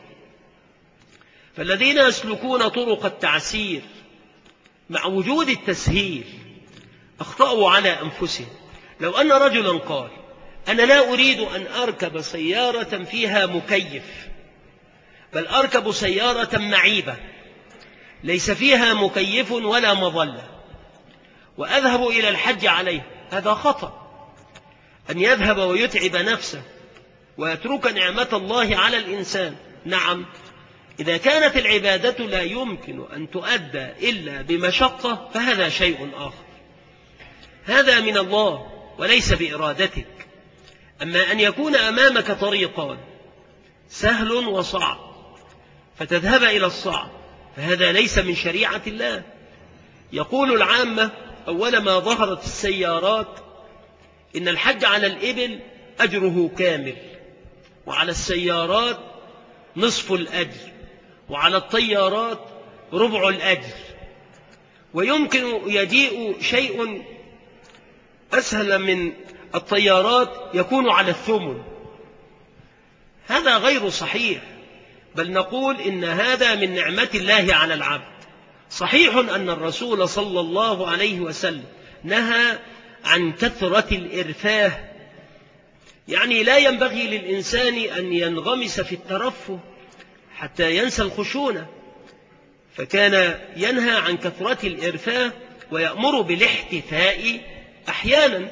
فالذين يسلكون طرق التعسير مع وجود التسهيل أخطأوا على أنفسهم. لو أن رجلا قال: أنا لا أريد أن أركب سيارة فيها مكيف، بل أركب سيارة معيبة ليس فيها مكيف ولا مظلة وأذهب إلى الحج عليه، هذا خطأ. أن يذهب ويتعب نفسه ويترك نعمة الله على الإنسان. نعم، إذا كانت العبادة لا يمكن أن تؤدى إلا بمشقة فهذا شيء آخر، هذا من الله وليس بإرادتك. أما أن يكون أمامك طريقان، سهل وصعب، فتذهب إلى الصعب، فهذا ليس من شريعة الله. يقول العامة أول ما ظهرت السيارات إن الحج على الإبل أجره كامل، وعلى السيارات نصف الأجر، وعلى الطيارات ربع الأجر، ويمكن يجيء شيء أسهل من الطيارات يكون على الثمن. هذا غير صحيح، بل نقول إن هذا من نعمة الله على العبد. صحيح أن الرسول صلى الله عليه وسلم نهى عن كثرة الإرفاه، يعني لا ينبغي للإنسان أن ينغمس في الترفه حتى ينسى الخشونة، فكان ينهى عن كثرة الإرفاه ويأمر بالاحتفاء أحيانا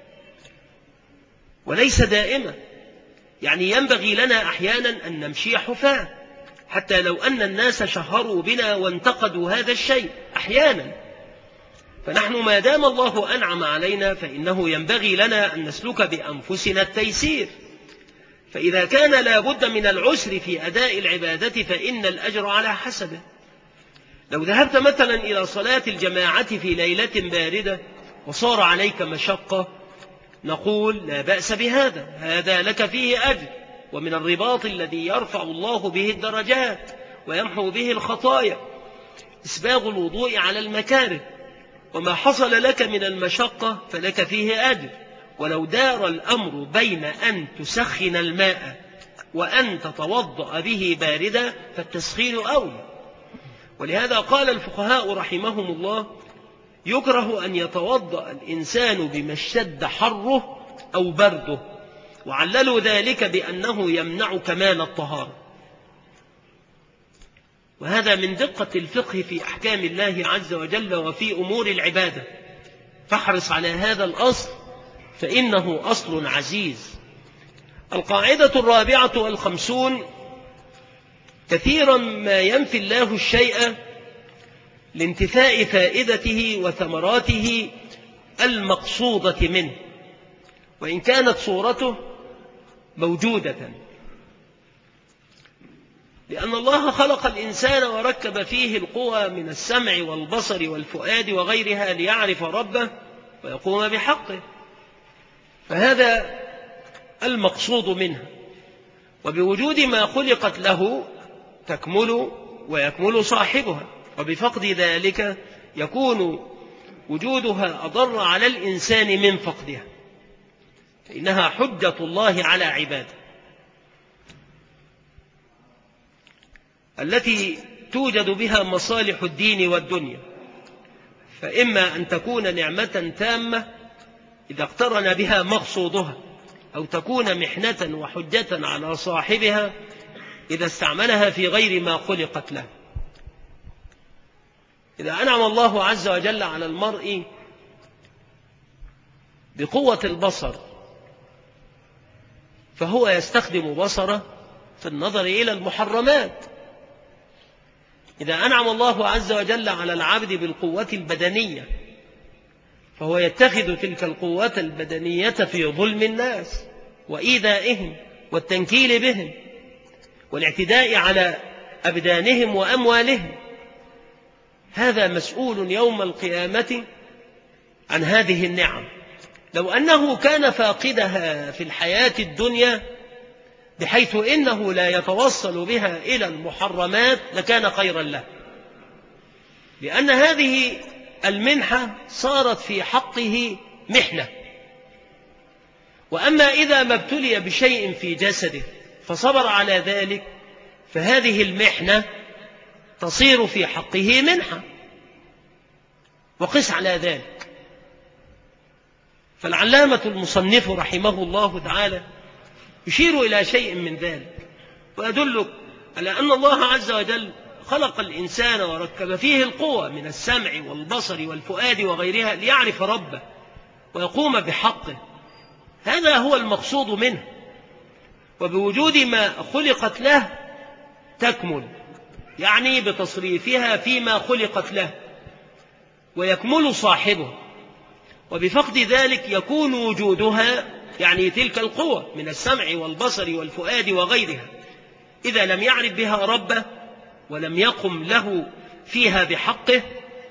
وليس دائما. يعني ينبغي لنا أحيانا أن نمشي حفاة، حتى لو أن الناس شهروا بنا وانتقدوا هذا الشيء أحيانا، فنحن ما دام الله أنعم علينا فإنه ينبغي لنا أن نسلك بأنفسنا التيسير. فإذا كان لا بد من العسر في أداء العبادة فإن الأجر على حسبه. لو ذهبت مثلا إلى صلاة الجماعة في ليلة باردة وصار عليك مشقة، نقول لا بأس بهذا، هذا لك فيه أجر، ومن الرباط الذي يرفع الله به الدرجات ويمحو به الخطايا إسباغ الوضوء على المكاره. وما حصل لك من المشقة فلك فيه أجر. ولو دار الأمر بين أن تسخن الماء وأن تتوضأ به باردا فالتسخين أولى. ولهذا قال الفقهاء رحمهم الله: يكره أن يتوضأ الإنسان بما اشتد حره أو برده، وعللوا ذلك بأنه يمنع كمال الطهارة. وهذا من دقة الفقه في أحكام الله عز وجل وفي أمور العبادة، فاحرص على هذا الأصل فإنه أصل عزيز. القاعدة 54: كثيرا ما ينفي الله الشيء لانتفاء فائدته وثمراته المقصودة منه، وإن كانت صورته موجودة، لأن الله خلق الإنسان وركب فيه القوى من السمع والبصر والفؤاد وغيرها ليعرف ربه ويقوم بحقه، فهذا المقصود منها. وبوجود ما خلقت له تكمل ويكمل صاحبها، وبفقد ذلك يكون وجودها أضر على الإنسان من فقدها، فإنها حجة الله على عباده التي توجد بها مصالح الدين والدنيا، فإما أن تكون نعمة تامة إذا اقترن بها مقصودها، أو تكون محنة وحجة على صاحبها إذا استعملها في غير ما خلقت له. إذا أنعم الله عز وجل على المرء بقوة البصر فهو يستخدم بصره في النظر إلى المحرمات. إذا أنعم الله عز وجل على العبد بالقوة البدنية فهو يتخذ تلك القوة البدنية في ظلم الناس وإيذائهم والتنكيل بهم والاعتداء على أبدانهم وأموالهم. هذا مسؤول يوم القيامة عن هذه النعم. لو أنه كان فاقدها في الحياة الدنيا بحيث إنه لا يتوصل بها إلى المحرمات لكان خيرا له، لأن هذه المنحة صارت في حقه محنة. وأما إذا ما ابتلي بشيء في جسده فصبر على ذلك فهذه المحنة تصير في حقه منحة. وقس على ذلك. فالعلامة المصنف رحمه الله تعالى يشير إلى شيء من ذلك ويدلك على أن الله عز وجل خلق الإنسان وركب فيه القوة من السمع والبصر والفؤاد وغيرها ليعرف ربه ويقوم بحقه. هذا هو المقصود منه، وبوجود ما خلقت له تكمل، يعني بتصريفها فيما خلقت له، ويكمل صاحبه. وبفقد ذلك يكون وجودها، يعني تلك القوة من السمع والبصر والفؤاد وغيرها، إذا لم يعرف بها ربه ولم يقم له فيها بحقه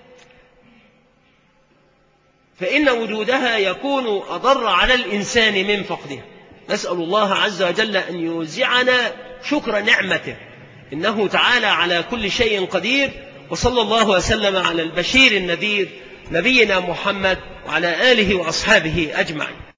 فإن وجودها يكون أضر على الإنسان من فقدها. نسأل الله عز وجل أن يوزعنا شكر نعمته، إنه تعالى على كل شيء قدير. وصلى الله وسلم على البشير النذير نبينا محمد وعلى آله وأصحابه أجمعين.